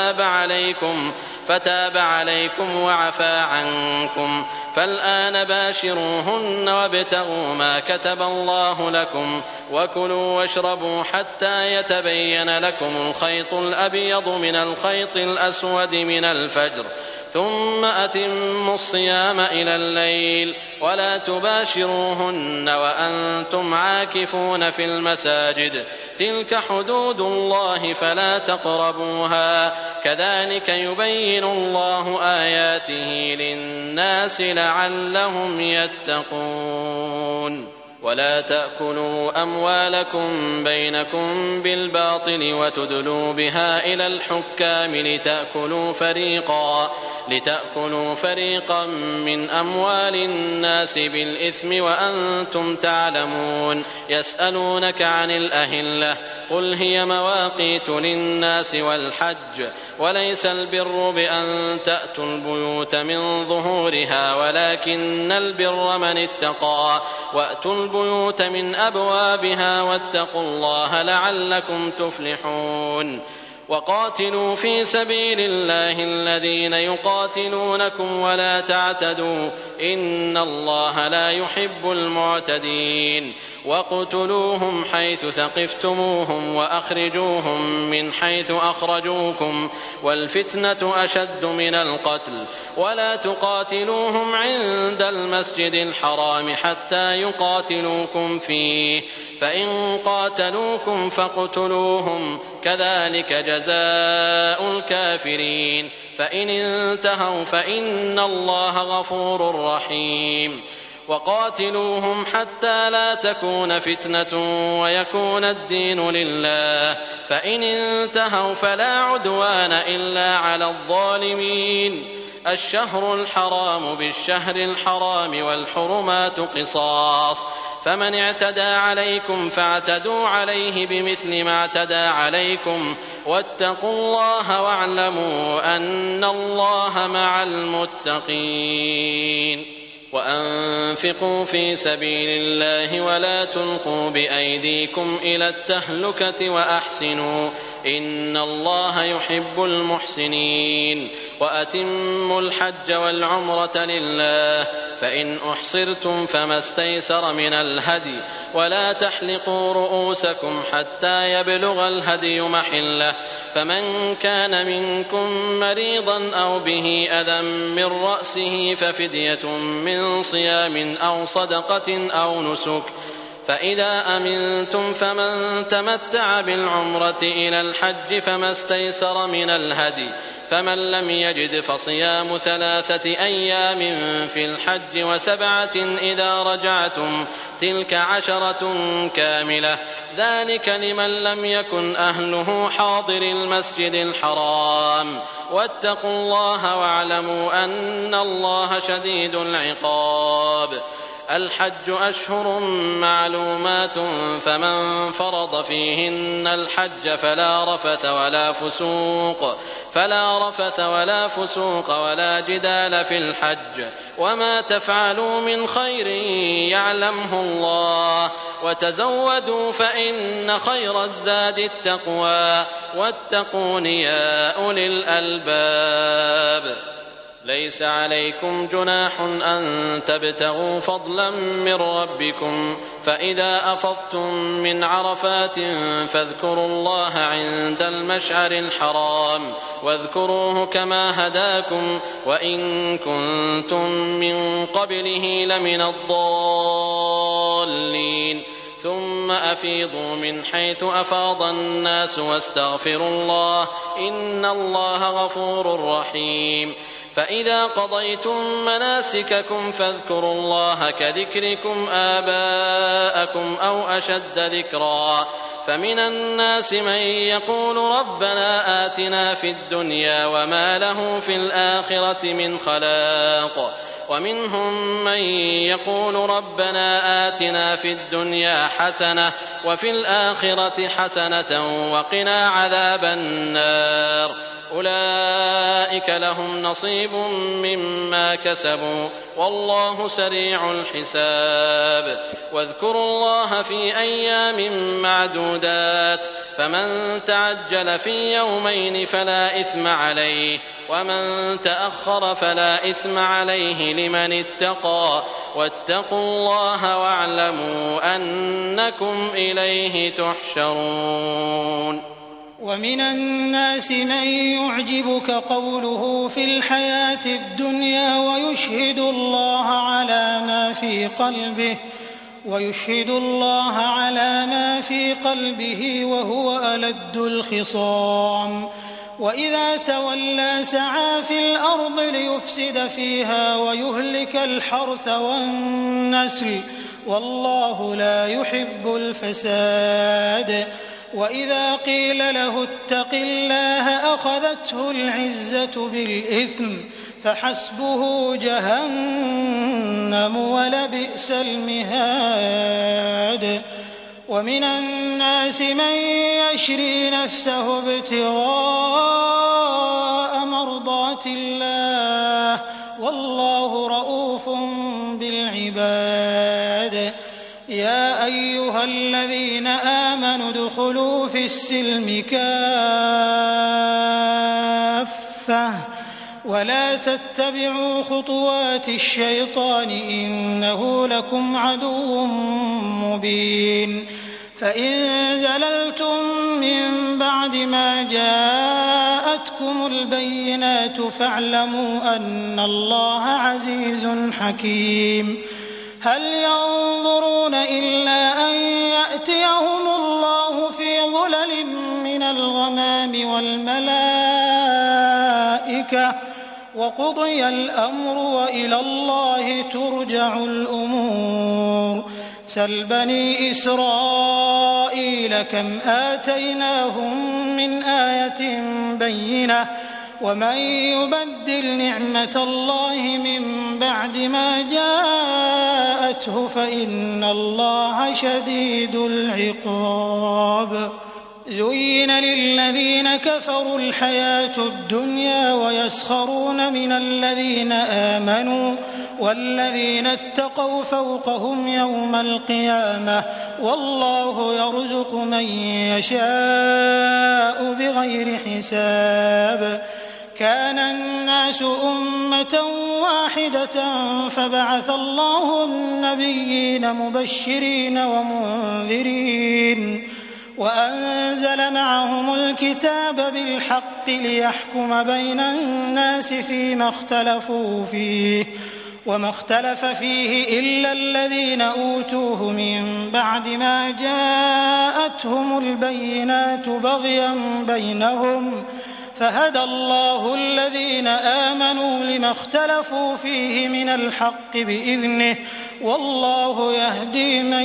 فتاب عليكم وعفى عنكم فالآن باشروهن وابتغوا ما كتب الله لكم وكلوا واشربوا حتى يتبين لكم الخيط الأبيض من الخيط الأسود من الفجر ثم أتموا الصيام إلى الليل ولا تباشروهن وأنتم عاكفون في المساجد تلك حدود الله فلا تقربوها كذلك يبين الله آياته للناس لعلهم يتقون. ولا تأكلوا أموالكم بينكم بالباطل وتدلوا بها إلى الحكام لتأكلوا فريقا من أموال الناس بالإثم وأنتم تعلمون. يسألونك عن الأهلة قل هي مواقيت للناس والحج وليس البر بأن تأتوا البيوت من ظهورها ولكن البر من اتقى وأتوا البيوت من أبوابها واتقوا الله لعلكم تفلحون. وقاتلوا في سبيل الله الذين يقاتلونكم ولا تعتدوا إن الله لا يحب المعتدين واقتلوهم حيث ثقفتموهم وأخرجوهم من حيث أخرجوكم والفتنة أشد من القتل ولا تقاتلوهم عند المسجد الحرام حتى يقاتلوكم فيه فإن قاتلوكم فاقتلوهم كذلك جزاء الكافرين فإن انتهوا فإن الله غفور رحيم وقاتلوهم حتى لا تكون فتنة ويكون الدين لله فإن انتهوا فلا عدوان إلا على الظالمين الشهر الحرام بالشهر الحرام والحرمات قصاص فمن اعتدى عليكم فاعتدوا عليه بمثل ما اعتدى عليكم واتقوا الله واعلموا أن الله مع المتقين وأنفقوا في سبيل الله ولا تلقوا بأيديكم إلى التهلكة وأحسنوا إن الله يحب المحسنين وأتموا الحج والعمرة لله فإن أحصرتم فما استيسر من الهدي ولا تحلقوا رؤوسكم حتى يبلغ الهدي محله فمن كان منكم مريضا أو به أذى من رأسه ففدية من صيام أو صدقة أو نسك فإذا أمنتم فمن تمتع بالعمرة إلى الحج فما استيسر من الهدي فمن لم يجد فصيام 3 أيام في الحج و7 إذا رجعتم تلك 10 كاملة ذلك لمن لم يكن أهله حاضر المسجد الحرام واتقوا الله واعلموا أن الله شديد العقاب الحج أشهر معلومات فمن فرض فيهن الحج فلا رفث ولا فسوق ولا جدال في الحج وما تفعلوا من خير يعلمه الله وتزودوا فإن خير الزاد التقوى واتقون يا أولي الألباب ليس عليكم جناح أن تبتغوا فضلا من ربكم فإذا أفضتم من عرفات فاذكروا الله عند المشعر الحرام واذكروه كما هداكم وإن كنتم من قبله لمن الضالين ثم أفيضوا من حيث أفاض الناس واستغفروا الله إن الله غفور رحيم فإذا قضيتم مناسككم فاذكروا الله كذكركم آباءكم أو أشد ذكرا فمن الناس من يقول ربنا آتنا في الدنيا وما له في الآخرة من خلاق ومنهم من يقول ربنا آتنا في الدنيا حسنة وفي الآخرة حسنة وقنا عذاب النار أولئك لهم نصيب مما كسبوا والله سريع الحساب واذكروا الله في أيام معدودات فمن تعجل في يومين فلا إثم عليه ومن تأخر فلا إثم عليه لمن اتقى واتقوا الله واعلموا أنكم إليه تحشرون ومن الناس من يعجبك قوله في الحياة الدنيا ويشهد الله على ما في قلبه وهو ألد الخصام وإذا تولى سعى في الأرض ليفسد فيها ويهلك الحرث والنسل والله لا يحب الفساد وإذا قيل له اتق الله أخذته العزة بالإثم فحسبه جهنم ولبئس المهاد ومن الناس من يشري نفسه ابتغاء مرضات الله والله رؤوف بالعباد يا أيها الذين آمنوا ادخلوا في السلم كافة ولا تتبعوا خطوات الشيطان إنه لكم عدو مبين فإن زللتم من بعد ما جاءتكم البينات فاعلموا أن الله عزيز حكيم هل ينظرون إلا أن يأتيهم الله في ظلل من الغمام والملائكة وقضي الأمر وإلى الله ترجع الأمور سل بني إسرائيل كم آتيناهم من آية بينة ومن يبدل نعمة الله من بعد ما جاءته فإن الله شديد العقاب زين للذين كفروا الحياة الدنيا ويسخرون من الذين آمنوا والذين اتقوا فوقهم يوم القيامة والله يرزق من يشاء بغير حساب كان الناس أمة واحدة فبعث الله النبيين مبشرين ومنذرين وأنزل معهم الكتاب بالحق ليحكم بين الناس فيما اختلفوا فيه وما اختلف فيه إلا الذين أوتوه من بعد ما جاءتهم البينات بغيا بينهم فهدى الله الذين آمنوا لما اختلفوا فيه من الحق بإذنه والله يهدي من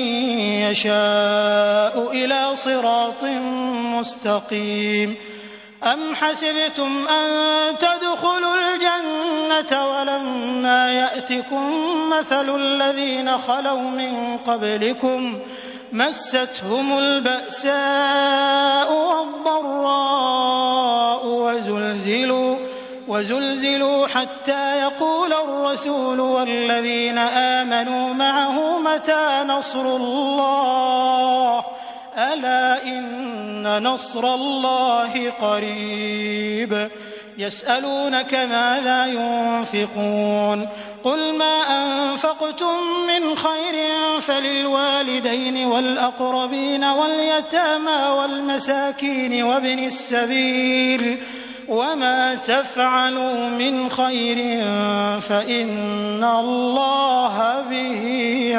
يشاء إلى صراط مستقيم أم حسبتم أن تدخلوا الجنة ولما يأتكم مثل الذين خلوا من قبلكم مستهم البأساء والضراء وزلزلوا حتى يقول الرسول والذين آمنوا معه متى نصر الله ألا إن نصر الله قريب يسألونك ماذا ينفقون قل ما أنفقتم من خير فللوالدين والأقربين واليتامى والمساكين وابن السبيل وما تفعلوا من خير فإن الله به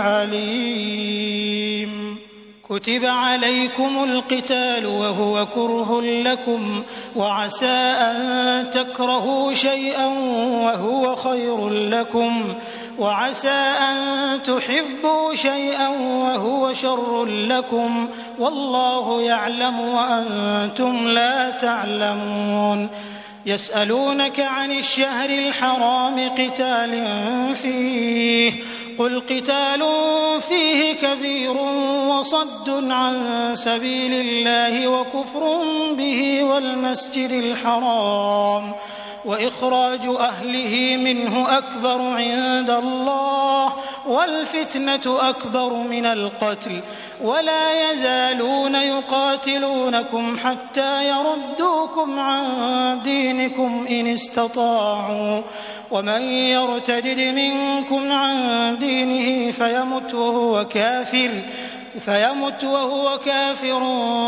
عليم كتب عليكم القتال وهو كره لكم وعسى أن تكرهوا شيئا وهو خير لكم وعسى أن تحبوا شيئا وهو شر لكم والله يعلم وأنتم لا تعلمون يسألونك عن الشهر الحرام قتال فيه قل قتال فيه كبير وصد عن سبيل الله وكفر به والمسجد الحرام وإخراج أهله منه أكبر عند الله والفتنة أكبر من القتل ولا يزالون يقاتلونكم حتى يردوكم عن دينكم إن استطاعوا ومن يرتد منكم عن دينه فيمت وهو كافر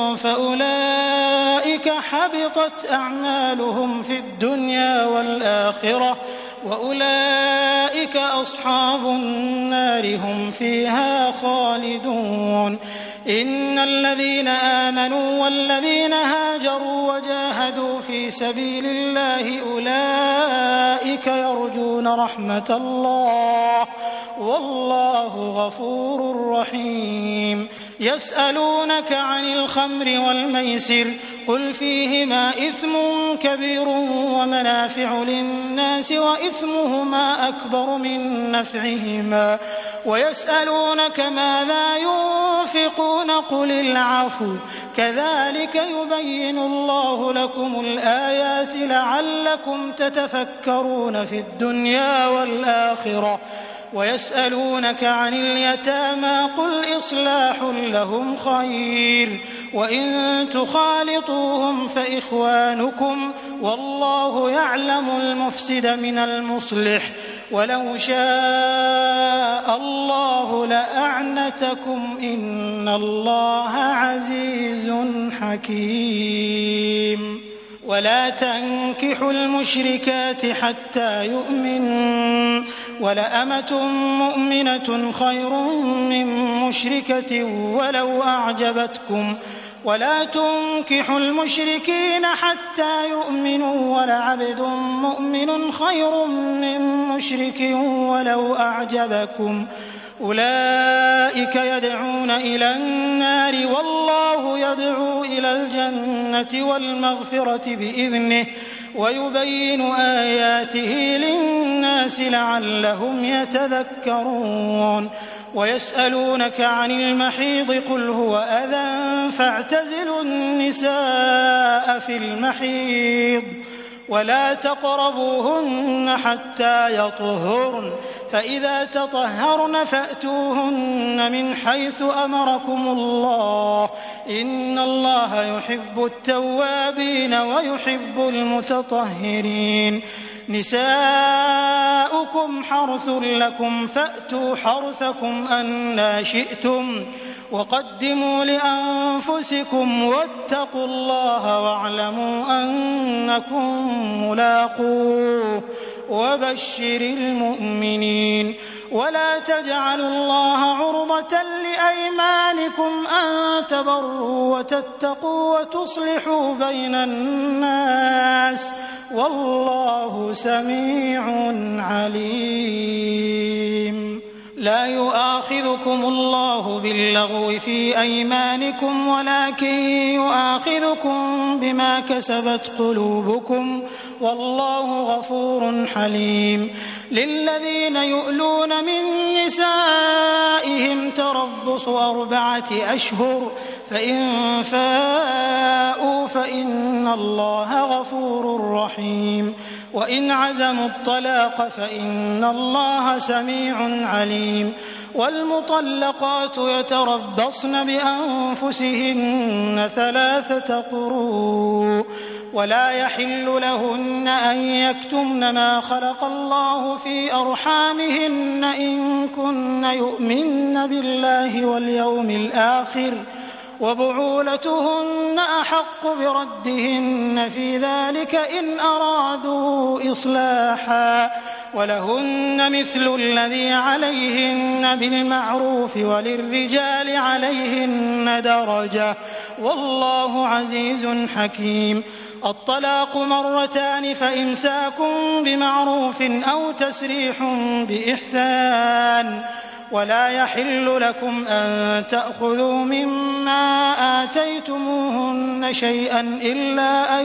فأولئك حبطت أعمالهم في الدنيا والآخرة وأولئك أصحاب النار هم فيها خالدون إن الذين آمنوا والذين هاجروا وجاهدوا في سبيل الله أولئك يرجون رحمة الله والله غفور رحيم يسألونك عن الخمر والميسر قل فيهما إثم كبير ومنافع للناس وإثمهما أكبر من نفعهما ويسألونك ماذا ينفقون قل العفو كذلك يبين الله لكم الآيات لعلكم تتفكرون في الدنيا والآخرة ويسألونك عن اليتامى قل إصلاح لهم خير وإن تخالطوهم فإخوانكم والله يعلم المفسد من المصلح ولو شاء الله لأعنتكم إن الله عزيز حكيم ولا تنكحوا المشركات حتى يؤمنوا ولأمة مؤمنة خير من مشركة ولو أعجبتكم ولا تنكحوا المشركين حتى يؤمنوا ولعبد مؤمن خير من مشرك ولو أعجبكم أولئك يدعون إلى النار والله يدعو إلى الجنة والمغفرة بإذنه ويبين آياته للناس لعلهم يتذكرون ويسألونك عن المحيض قل هو أذى فاعتزلوا النساء في المحيض ولا تقربوهن حتى يطهرن فإذا تطهرن فأتوهن من حيث أمركم الله إن الله يحب التوابين ويحب المتطهرين نساؤكم حرث لكم فأتوا حرثكم أنى شئتم وقدموا لأنفسكم واتقوا الله واعلموا أنكم ملاقوه وبشر المؤمنين ولا تجعلوا الله عرضة لأيمانكم أن تبروا وتتقوا وتصلحوا بين الناس والله سميع عليم لا يؤاخذكم الله باللغو في أيمانكم ولكن يؤاخذكم بما كسبت قلوبكم والله غفور حليم للذين يؤلون من نسائهم تربص 4 أشهر فإن فاءوا فإن الله غفور رحيم وإن عزموا الطلاق فإن الله سميع عليم والمطلقات يتربصن بأنفسهن 3 قروء ولا يحل لهن أن يكتمن ما خلق الله في أرحامهن إن كن يؤمن بالله واليوم الآخر وبعولتهن أحق بردهن في ذلك إن أرادوا إصلاحا ولهن مثل الذي عليهن بالمعروف وللرجال عليهن درجة والله عزيز حكيم الطلاق 2 فإمساك بمعروف أو تسريح بإحسان ولا يحل لكم أن تأخذوا مما آتيتموهن شيئا إلا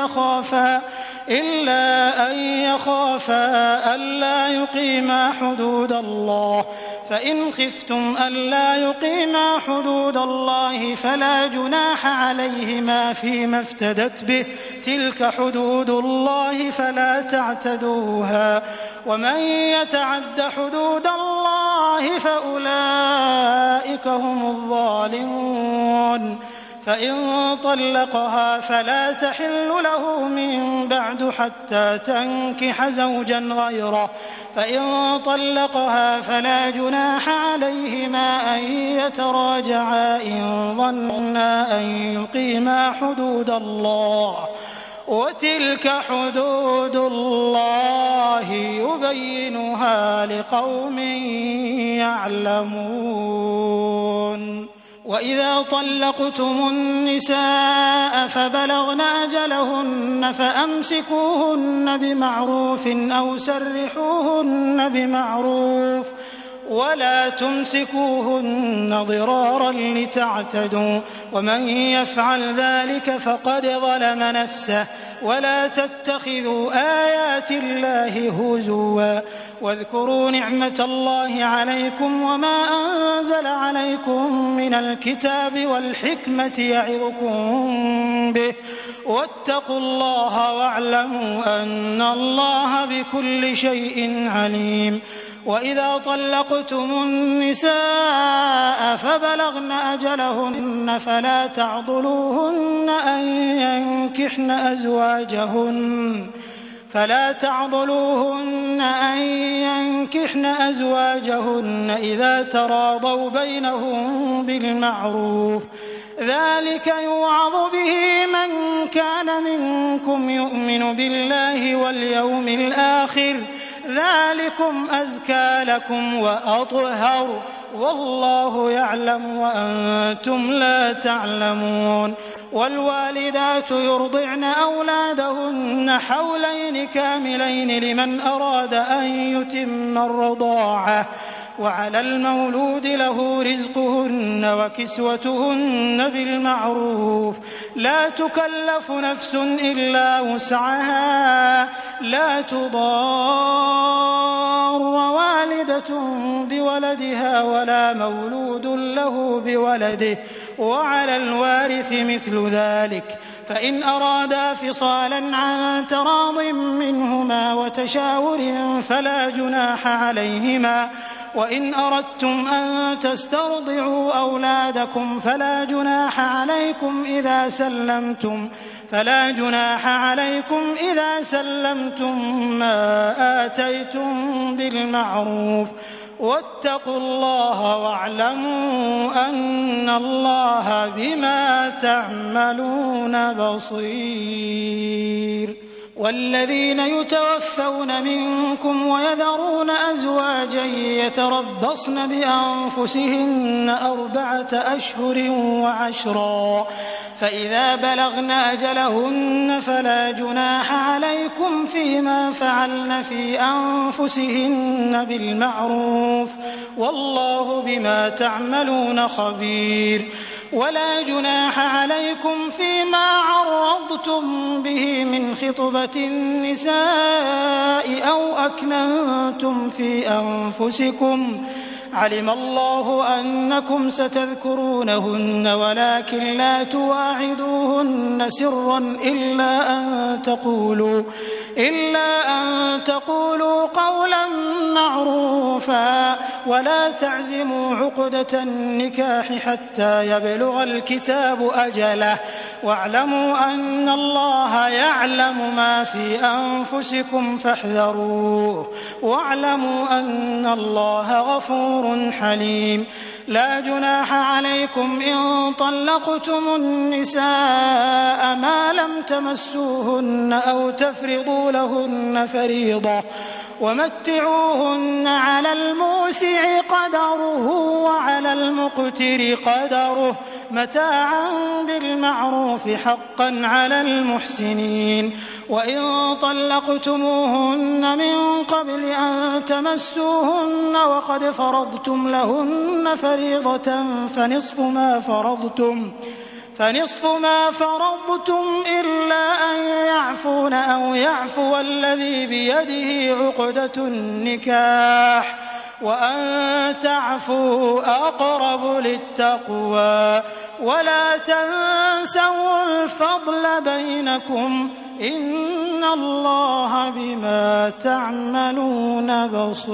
أن يخافا ألا يقيما حدود الله فإن خفتم ألا يقيما حدود الله فلا جناح عليهما فيما افتدت به تلك حدود الله فلا تعتدوها ومن يتعد حدود الله فأولئك هم الظالمون فإن طلقها فلا تحل له من بعد حتى تنكح زوجا غيره فإن طلقها فلا جناح عليهما أن يتراجعا إن ظنا أن يقيما حدود الله وتلك حدود الله يبينها لقوم يعلمون وإذا طلقتم النساء فبلغن أجلهن فأمسكوهن بمعروف أو سرحوهن بمعروف ولا تمسكوهن ضرارا لتعتدوا ومن يفعل ذلك فقد ظلم نفسه ولا تتخذوا آيات الله هزوا واذكروا نعمة الله عليكم وما أنزل عليكم من الكتاب والحكمة يعظكم به واتقوا الله واعلموا أن الله بكل شيء عليم وإذا طلقتم النساء فبلغن أجلهن فلا تعضلوهن أن ينكحن أزواجهن إذا تراضوا بينهم بالمعروف، ذلك يوعظ به من كان منكم يؤمن بالله واليوم الآخر، ذلكم أزكى لكم وأطهر، والله يعلم وأنتم لا تعلمون. والوالدات يرضعن أولادهن حولين كاملين لمن أراد أن يتم الرضاعة، وعلى المولود له رزقهن وكسوتهن بالمعروف، لا تكلف نفس إلا وسعها، لا تضار والدة بولدها ولا مولود له بولده، وعلى الوارث مثل ذلك، فإن أرادا فصالا عن تراض منهما وتشاور فلا جناح عليهما، وإن أردتم أن تسترضعوا أولادكم فلا جناح عليكم إذا سلمتم ما آتيتم بالمعروف، واتقوا الله واعلموا أن الله بما تعملون بصير. والذين يتوفون منكم ويذرون أزواجا يتربصن بأنفسهن 4 أشهر و10، فإذا بلغن أجلهن فلا جناح عليكم فيما فعلن في أنفسهن بالمعروف، والله بما تعملون خبير. ولا جناح عليكم فيما عرضتم به من خطبة النساء أو أكننتم في أنفسكم، علم الله أنكم ستذكرونهن ولكن لا تواعدوهن سرا إلا أن تقولوا قولا معروفا، ولا تعزموا عقدة النكاح حتى يبلغ الكتاب أجله، واعلموا أن الله يعلم ما في أنفسكم فاحذروه، واعلموا أن الله غفور حليم. لا جناح عليكم إن طلقتم النساء ما لم تمسوهن أو تفرضوا لهن فريضة، ومتعوهن على الموسع قدره وعلى المقتر قدره متاعا بالمعروف حقا على المحسنين. وإن طلقتموهن من قبل أن تمسوهن وقد فرضتم لهن فريضة فنصف ما فرضتم إلا أن يعفون أو يعفو الذي بيده عقدة النكاح، وأن تعفوا أقرب للتقوى، ولا تنسوا الفضل بينكم، إن الله بما تعملون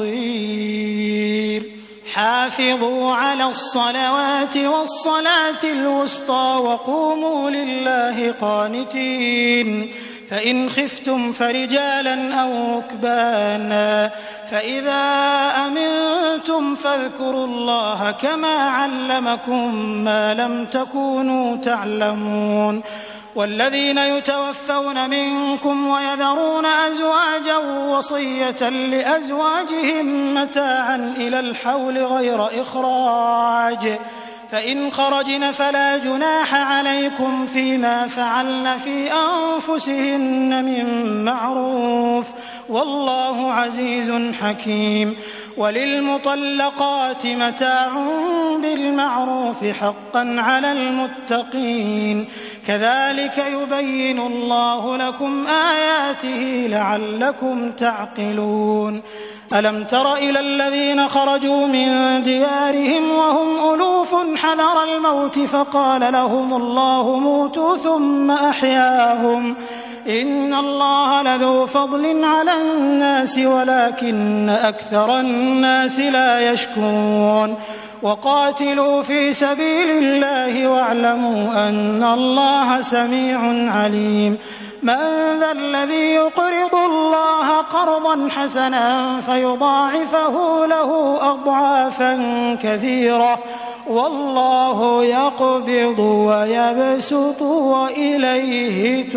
بصير. حافظوا على الصلوات والصلاة الوسطى وقوموا لله قانتين، فإن خفتم فرجالا أو ركبانا، فإذا أمنتم فاذكروا الله كما علمكم ما لم تكونوا تعلمون. والذين يتوفون منكم ويذرون أزواجا وصية لأزواجهم متاعا إلى الحول غير إخراج، فإن خرجن فلا جناح عليكم فيما فعلن في أنفسهن من معروف، والله عزيز حكيم. وللمطلقات متاع بالمعروف حقا على المتقين، كذلك يبين الله لكم آياته لعلكم تعقلون. ألم تر إلى الذين خرجوا من ديارهم وهم ألوف حذر الموت فقال لهم الله موتوا ثم أحياهم إن الله لذو فضل على الناس ولكن أكثر الناس لا يشكرون وقاتلوا في سبيل الله واعلموا أن الله سميع عليم من ذا الذي يقرض الله قرضا حسنا فيضاعفه له أضعافا كثيرة والله يقبض ويبسط وإليه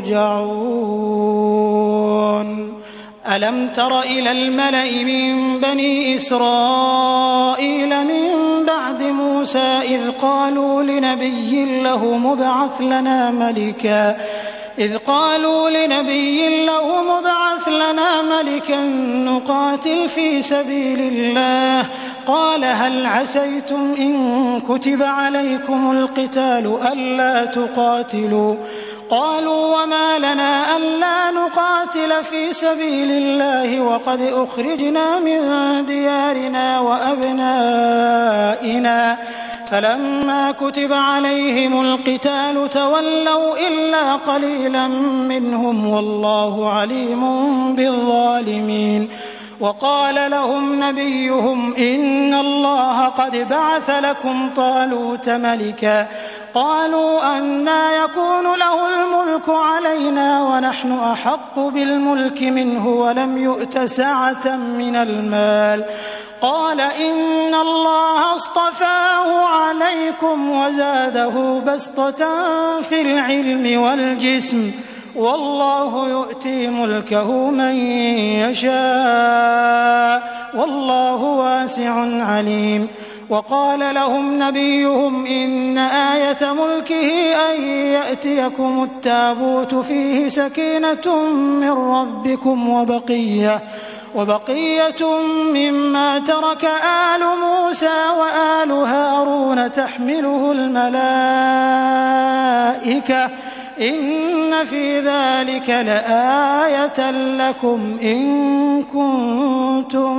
ترجعون ألم تر إلى الملأ من بني إسرائيل من بعد موسى إذ قالوا لنبي له مبعث لنا ملكا نقاتل في سبيل الله قال هل عسيتم إن كتب عليكم القتال ألا تقاتلوا قالوا وما لنا ألا نقاتل في سبيل الله وقد أخرجنا من ديارنا وأبنائنا فلما كتب عليهم القتال تولوا إلا قليلا منهم والله عليم بالظالمين وقال لهم نبيهم إن الله قد بعث لكم طالوت ملكا قالوا أنى يكون له الملك علينا ونحن أحق بالملك منه ولم يؤت سعة من المال قال إن الله اصطفاه عليكم وزاده بسطة في العلم والجسم والله يؤتي ملكه من يشاء والله واسع عليم وقال لهم نبيهم إن آية ملكه أن يأتيكم التابوت فيه سكينة من ربكم وبقية مما ترك آل موسى وآل هارون تحمله الملائكة إن في ذلك لآية لكم إن كنتم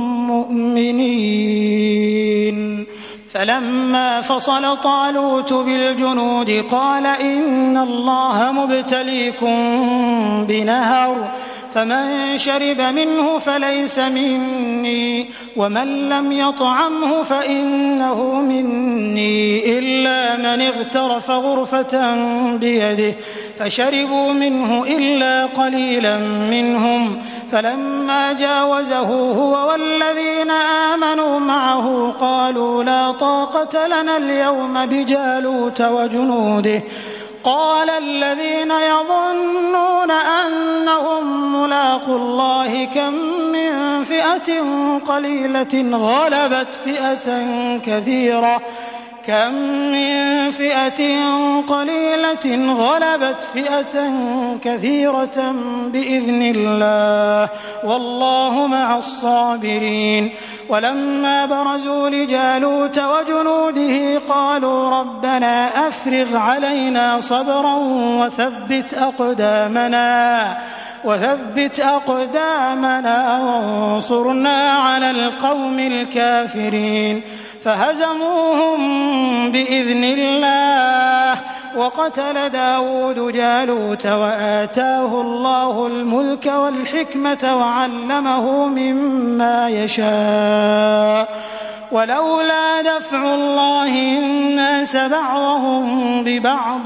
مؤمنين فلما فصل طالوت بالجنود قال إن الله مبتليكم بنهر فمن شرب منه فليس مني ومن لم يطعمه فإنه مني إلا من اغترف غرفة بيده فشربوا منه إلا قليلا منهم فلما جاوزه هو والذين آمنوا معه قالوا لا طاقة لنا اليوم بجالوت وجنوده قال الذين يظنون أنهم ملاقو الله كم من فئة قليلة غلبت فئة كثيرة بإذن الله والله مع الصابرين ولما برزوا لجالوت وجنوده قالوا ربنا أفرغ علينا صبرا وثبت أقدامنا وانصرنا على القوم الكافرين فهزموهم بإذن الله وقتل داود جالوت وآتاه الله الملك والحكمة وعلمه مما يشاء ولولا دفع الله الناس بعضهم ببعض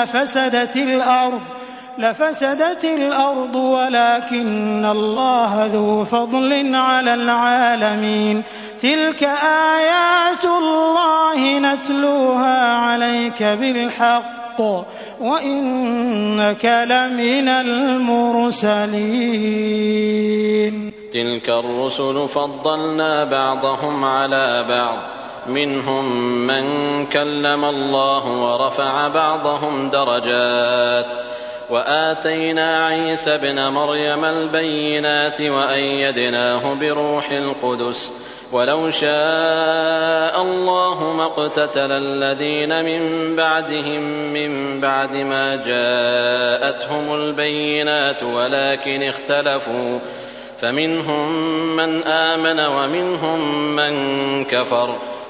لفسدت الأرض ولكن الله ذو فضل على العالمين تلك آيات الله نتلوها عليك بالحق وإنك لمن المرسلين تلك الرسل فضلنا بعضهم على بعض منهم من كلم الله ورفع بعضهم درجات وآتينا عيسى ابن مريم البينات وأيدناه بروح القدس ولو شاء الله ما اقتتل الذين من بعدهم من بعد ما جاءتهم البينات ولكن اختلفوا فمنهم من آمن ومنهم من كفر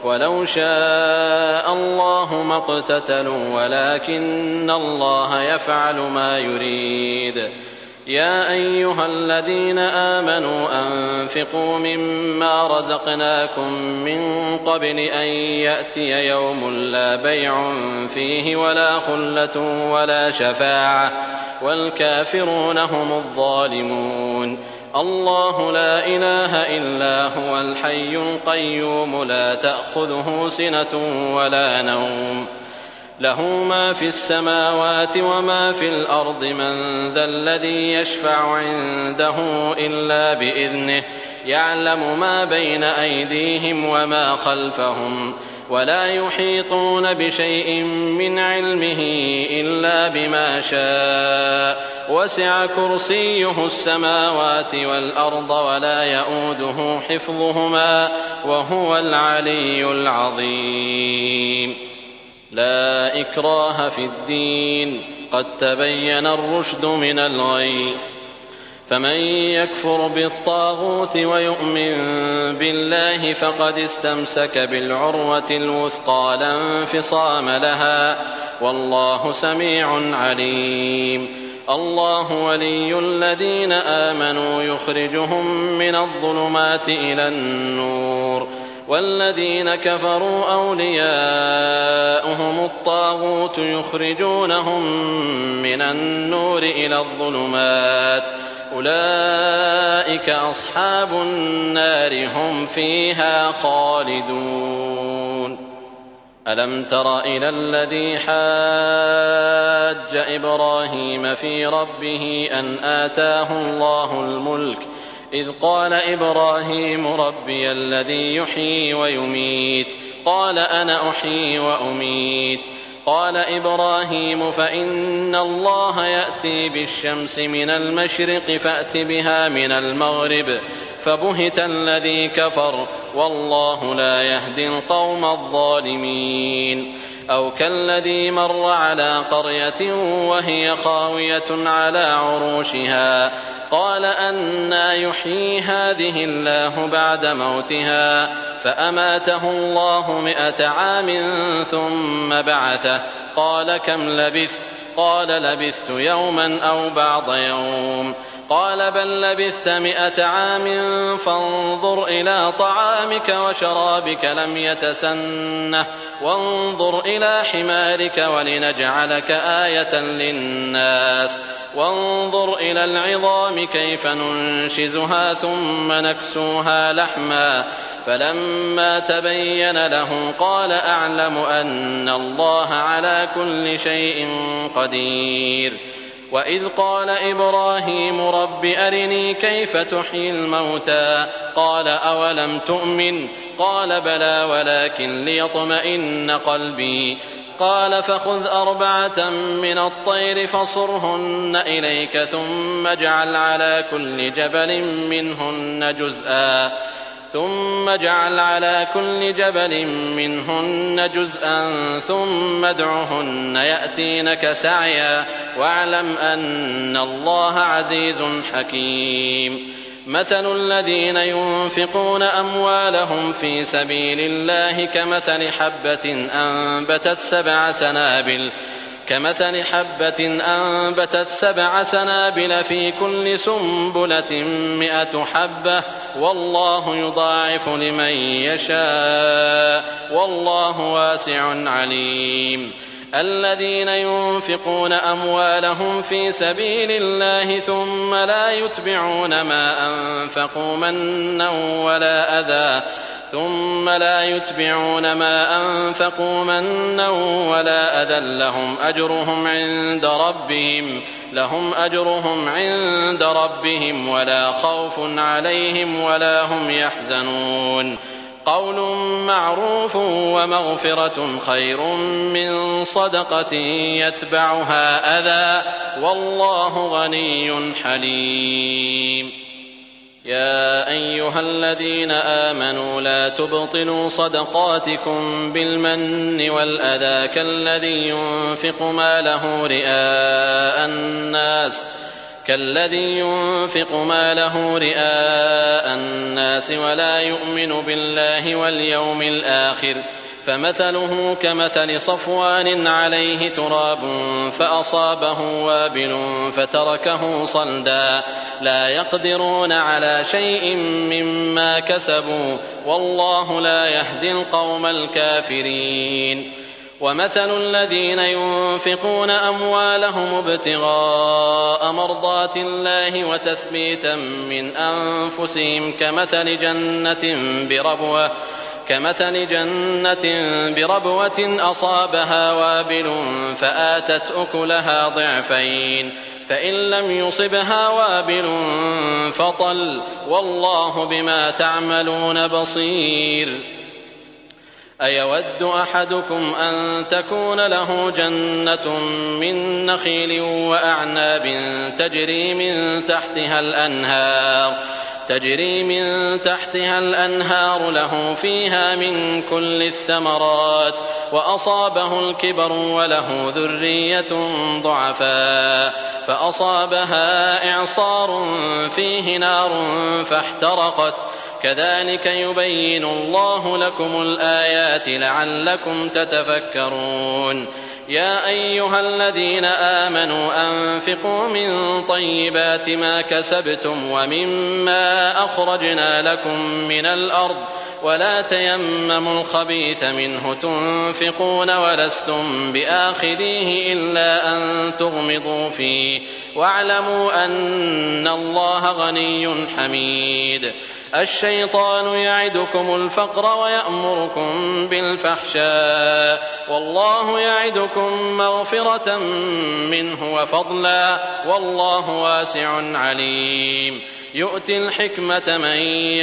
ولو شاء الله ما اقتتلوا ولكن الله يفعل ما يريد. يا أيها الذين آمنوا أنفقوا مما رزقناكم من قبل أن يأتي يوم لا بيع فيه ولا خلة ولا شفاعة والكافرون هم الظالمون. الله لا إله إلا هو الحي القيوم لا تأخذه سنة ولا نوم له ما في السماوات وما في الأرض من ذا الذي يشفع عنده إلا بإذنه يعلم ما بين أيديهم وما خلفهم ولا يحيطون بشيء من علمه إلا بما شاء وسع كرسيه السماوات والأرض ولا يؤوده حفظهما وهو العلي العظيم. لا إكراه في الدين قد تبين الرشد من الغي فمن يكفر بالطاغوت ويؤمن بالله فقد استمسك بالعروة الوثقى لا انفصام لها والله سميع عليم. الله ولي الذين آمنوا يخرجهم من الظلمات إلى النور والذين كفروا أولياؤهم الطاغوت يخرجونهم من النور إلى الظلمات أولئك أصحاب النار هم فيها خالدون. ألم تر إلى الذي حاج إبراهيم في ربه أن آتاه الله الملك إذ قال إبراهيم ربي الذي يحيي ويميت قال أنا أحيي وأميت قال إبراهيم فإن الله يأتي بالشمس من المشرق فأت بها من المغرب فبهت الذي كفر والله لا يهدي القوم الظالمين. أو كالذي مر على قرية وهي خاوية على عروشها قال أنى يحيي هذه الله بعد موتها فأماته الله 100 عام ثم بعثه قال كم لبثت قال لبثت يوما أو بعض يوم قال بل لبثت 100 عام فانظر إلى طعامك وشرابك لم يتسنه وانظر إلى حمارك ولنجعلك آية للناس وانظر إلى العظام كيف ننشزها ثم نكسوها لحما فلما تبين له قال أعلم أن الله على كل شيء قدير. وإذ قال إبراهيم رب أرني كيف تحيي الموتى قال أولم تؤمن قال بلى ولكن ليطمئن قلبي قال فخذ 4 من الطير فصرهن إليك ثم اجعل على كل جبل منهن جزءا ثم ادعهن يأتينك سعيا واعلم أن الله عزيز حكيم. مثل الذين ينفقون أموالهم في سبيل الله كمثل حبة أنبتت 7 سنابل في كل سنبلة 100 حبة والله يضاعف لمن يشاء والله واسع عليم. الذين ينفقون أموالهم في سبيل الله ثم لا يتبعون ما أنفقوا منا ولا أذى لهم أجرهم عند ربهم ولا خوف عليهم ولا هم يحزنون. قول معروف ومغفرة خير من صدقة يتبعها أذى والله غني حليم. يا أيها الذين آمنوا لا تبطلوا صدقاتكم بالمن والأذى كالذي ينفق ماله رئاء الناس كالذي ينفق ماله رئاء الناس ولا يؤمن بالله واليوم الآخر فمثله كمثل صفوان عليه تراب فأصابه وابل فتركه صلدا لا يقدرون على شيء مما كسبوا والله لا يهدي القوم الكافرين ومثل الذين ينفقون أموالهم ابتغاء مرضات الله وتثبيتا من أنفسهم كمثل جنة بربوة أصابها وابل فآتت أكلها ضعفين فإن لم يصبها وابل فطل والله بما تعملون بصير أيود أحدكم أن تكون له جنة من نخيل وأعناب تجري من تحتها الأنهار له فيها من كل الثمرات وأصابه الكبر وله ذرية ضعفاء فأصابها إعصار فيه نار فاحترقت كذلك يبين الله لكم الآيات لعلكم تتفكرون يا أيها الذين آمنوا أنفقوا من طيبات ما كسبتم ومما أخرجنا لكم من الأرض ولا تيمموا الخبيث منه تنفقون ولستم بآخذيه إلا أن تغمضوا فيه واعلموا أن الله غني حميد الشيطان يعدكم الفقر ويأمركم بالفحشاء والله يعدكم مغفرة منه وفضلا والله واسع عليم يؤتي الحكمة من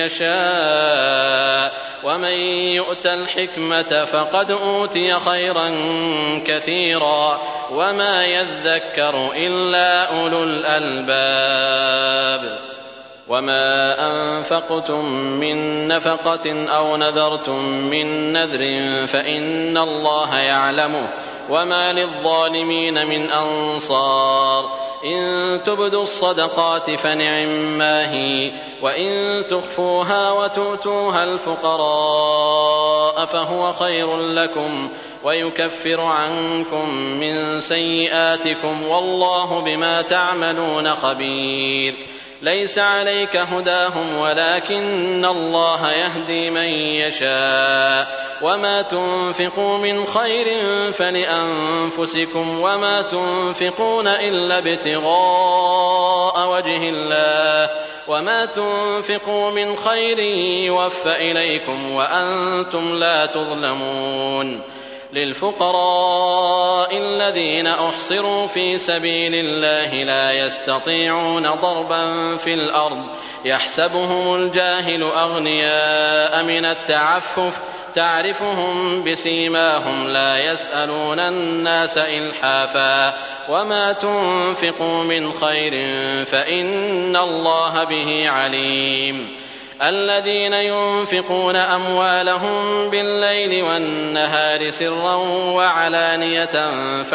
يشاء ومن يؤت الحكمة فقد أوتي خيرا كثيرا وما يذكر إلا أولو الألباب وما أنفقتم من نفقة أو نذرتم من نذر فإن الله يعلمه وما للظالمين من أنصار إن تبدوا الصدقات فنعما هي وإن تخفوها وتؤتوها الفقراء فهو خير لكم ويكفر عنكم من سيئاتكم والله بما تعملون خبير ليس عليك هداهم ولكن الله يهدي من يشاء وما تنفقوا من خير فلأنفسكم وما تنفقون إلا ابتغاء وجه الله وما تنفقوا من خير يوفى إليكم وأنتم لا تظلمون للفقراء الذين أحصروا في سبيل الله لا يستطيعون ضربا في الأرض يحسبهم الجاهل أغنياء من التعفف تعرفهم بسيماهم لا يسألون الناس إلحافا وما تنفقوا من خير فإن الله به عليم الذين ينفقون أموالهم بالليل والنهار سرا وعلانية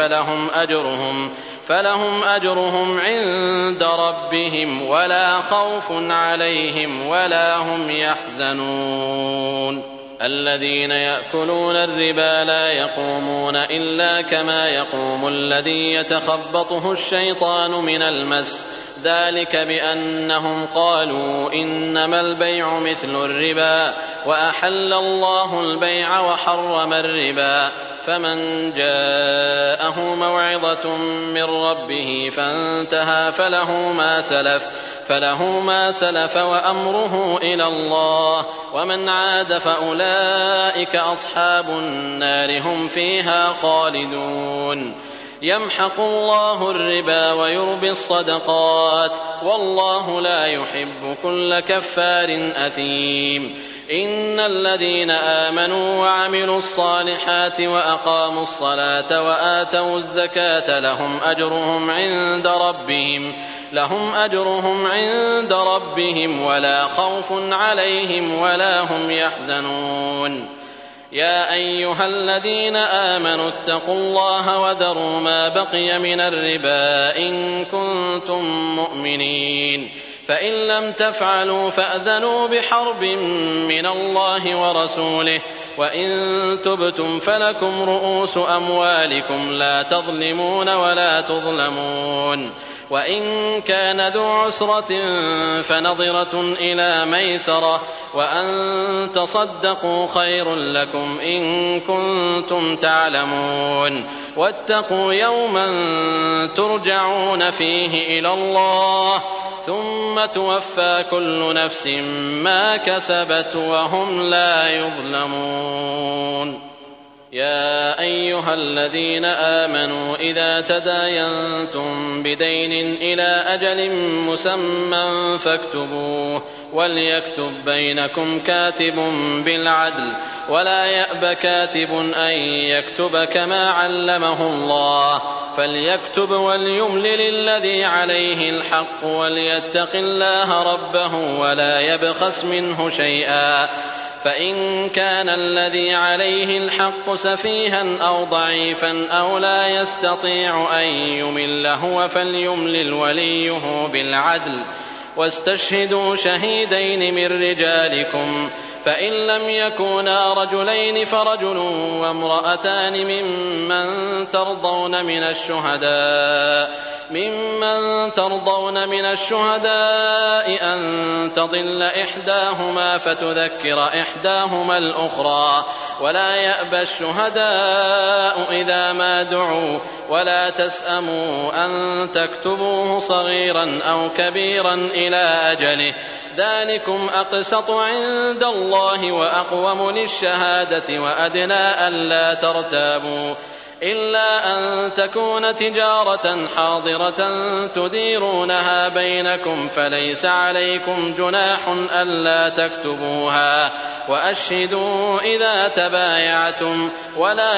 فلهم أجرهم عند ربهم ولا خوف عليهم ولا هم يحزنون الذين يأكلون الربا لا يقومون إلا كما يقوم الذي يتخبطه الشيطان من المس ذلك بأنهم قالوا إنما البيع مثل الربا وأحل الله البيع وحرم الربا فمن جاءه موعظة من ربه فانتهى فله ما سلف وأمره إلى الله ومن عاد فأولئك أصحاب النار هم فيها خالدون يمحق الله الربا ويربي الصدقات والله لا يحب كل كفار أثيم إن الذين آمنوا وعملوا الصالحات وأقاموا الصلاة وآتوا الزكاة لهم أجرهم عند ربهم ولا خوف عليهم ولا هم يحزنون يا أيها الذين آمنوا اتقوا الله وذروا ما بقي من الربا إن كنتم مؤمنين فإن لم تفعلوا فأذنوا بحرب من الله ورسوله وإن تبتم فلكم رؤوس أموالكم لا تظلمون ولا تظلمون وإن كان ذو عسرة فنظرة إلى ميسرة وأن تصدقوا خير لكم إن كنتم تعلمون واتقوا يوما ترجعون فيه إلى الله ثم توفى كل نفس ما كسبت وهم لا يظلمون يا أيها الذين آمنوا إذا تداينتم بدين إلى أجل مسمى فاكتبوه وليكتب بينكم كاتب بالعدل ولا يأب كاتب أن يكتب كما علمه الله فليكتب وليملل الذي عليه الحق وليتق الله ربه ولا يبخس منه شيئا فإن كان الذي عليه الحق سفيها أو ضعيفا أو لا يستطيع أن يمل هو فليملل وليه بالعدل واستشهدوا شهيدين من رجالكم فإن لم يكونا رجلين فرجل وامرأتان ممن ترضون من الشهداء أن تضل إحداهما فتذكر إحداهما الأخرى ولا يأبى الشهداء إذا ما دعوا ولا تسأموا أن تكتبوه صغيرا أو كبيرا إلى أجله ذلكم أقسط عند الله وأقوم للشهادة وأدنى ألا ترتابوا إلا أن تكون تجارة حاضرة تديرونها بينكم فليس عليكم جناح ألا تكتبوها وأشهدوا إذا تبايعتم ولا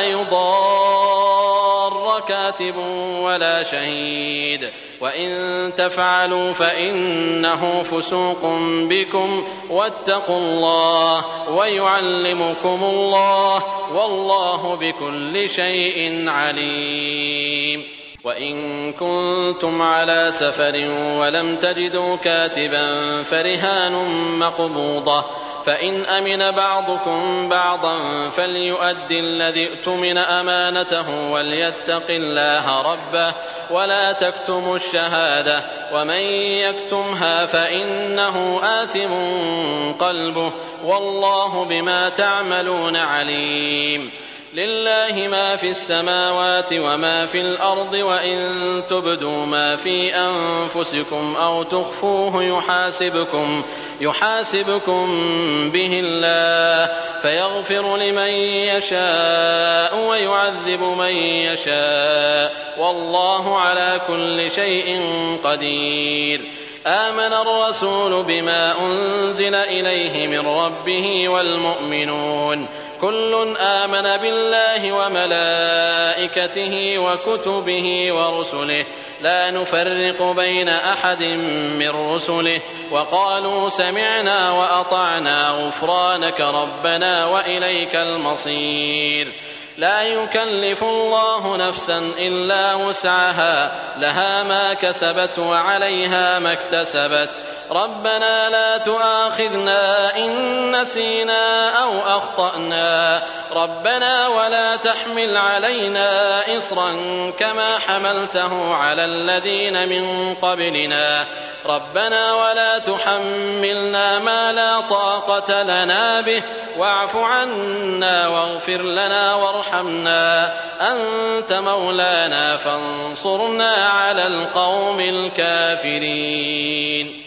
يضار كاتب ولا شهيد وإن تفعلوا فإنه فسوق بكم واتقوا الله ويعلمكم الله والله بكل شيء عليم وإن كنتم على سفر ولم تجدوا كاتبا فرهان مقبوضة فإن أمن بعضكم بعضا فليؤدي الذي ائتمن أمانته وليتق الله ربه ولا تكتموا الشهادة ومن يكتمها فإنه آثم قلبه والله بما تعملون عليم لله ما في السماوات وما في الأرض وإن تبدوا ما في أنفسكم أو تخفوه يحاسبكم به الله فيغفر لمن يشاء ويعذب من يشاء والله على كل شيء قدير آمن الرسول بما أنزل إليه من ربه والمؤمنون كل آمن بالله وملائكته وكتبه ورسله لا نفرق بين أحد من رسله وقالوا سمعنا وأطعنا غفرانك ربنا وإليك المصير لا يكلف الله نفسا إلا وسعها لها ما كسبت وعليها ما اكتسبت ربنا لا تؤاخذنا إن نسينا أو أخطأنا ربنا ولا تحمل علينا إصرا كما حملته على الذين من قبلنا ربنا ولا تحملنا ما لا طاقة لنا به واعف عنا واغفر لنا وارحمنا أنت مولانا فانصرنا على القوم الكافرين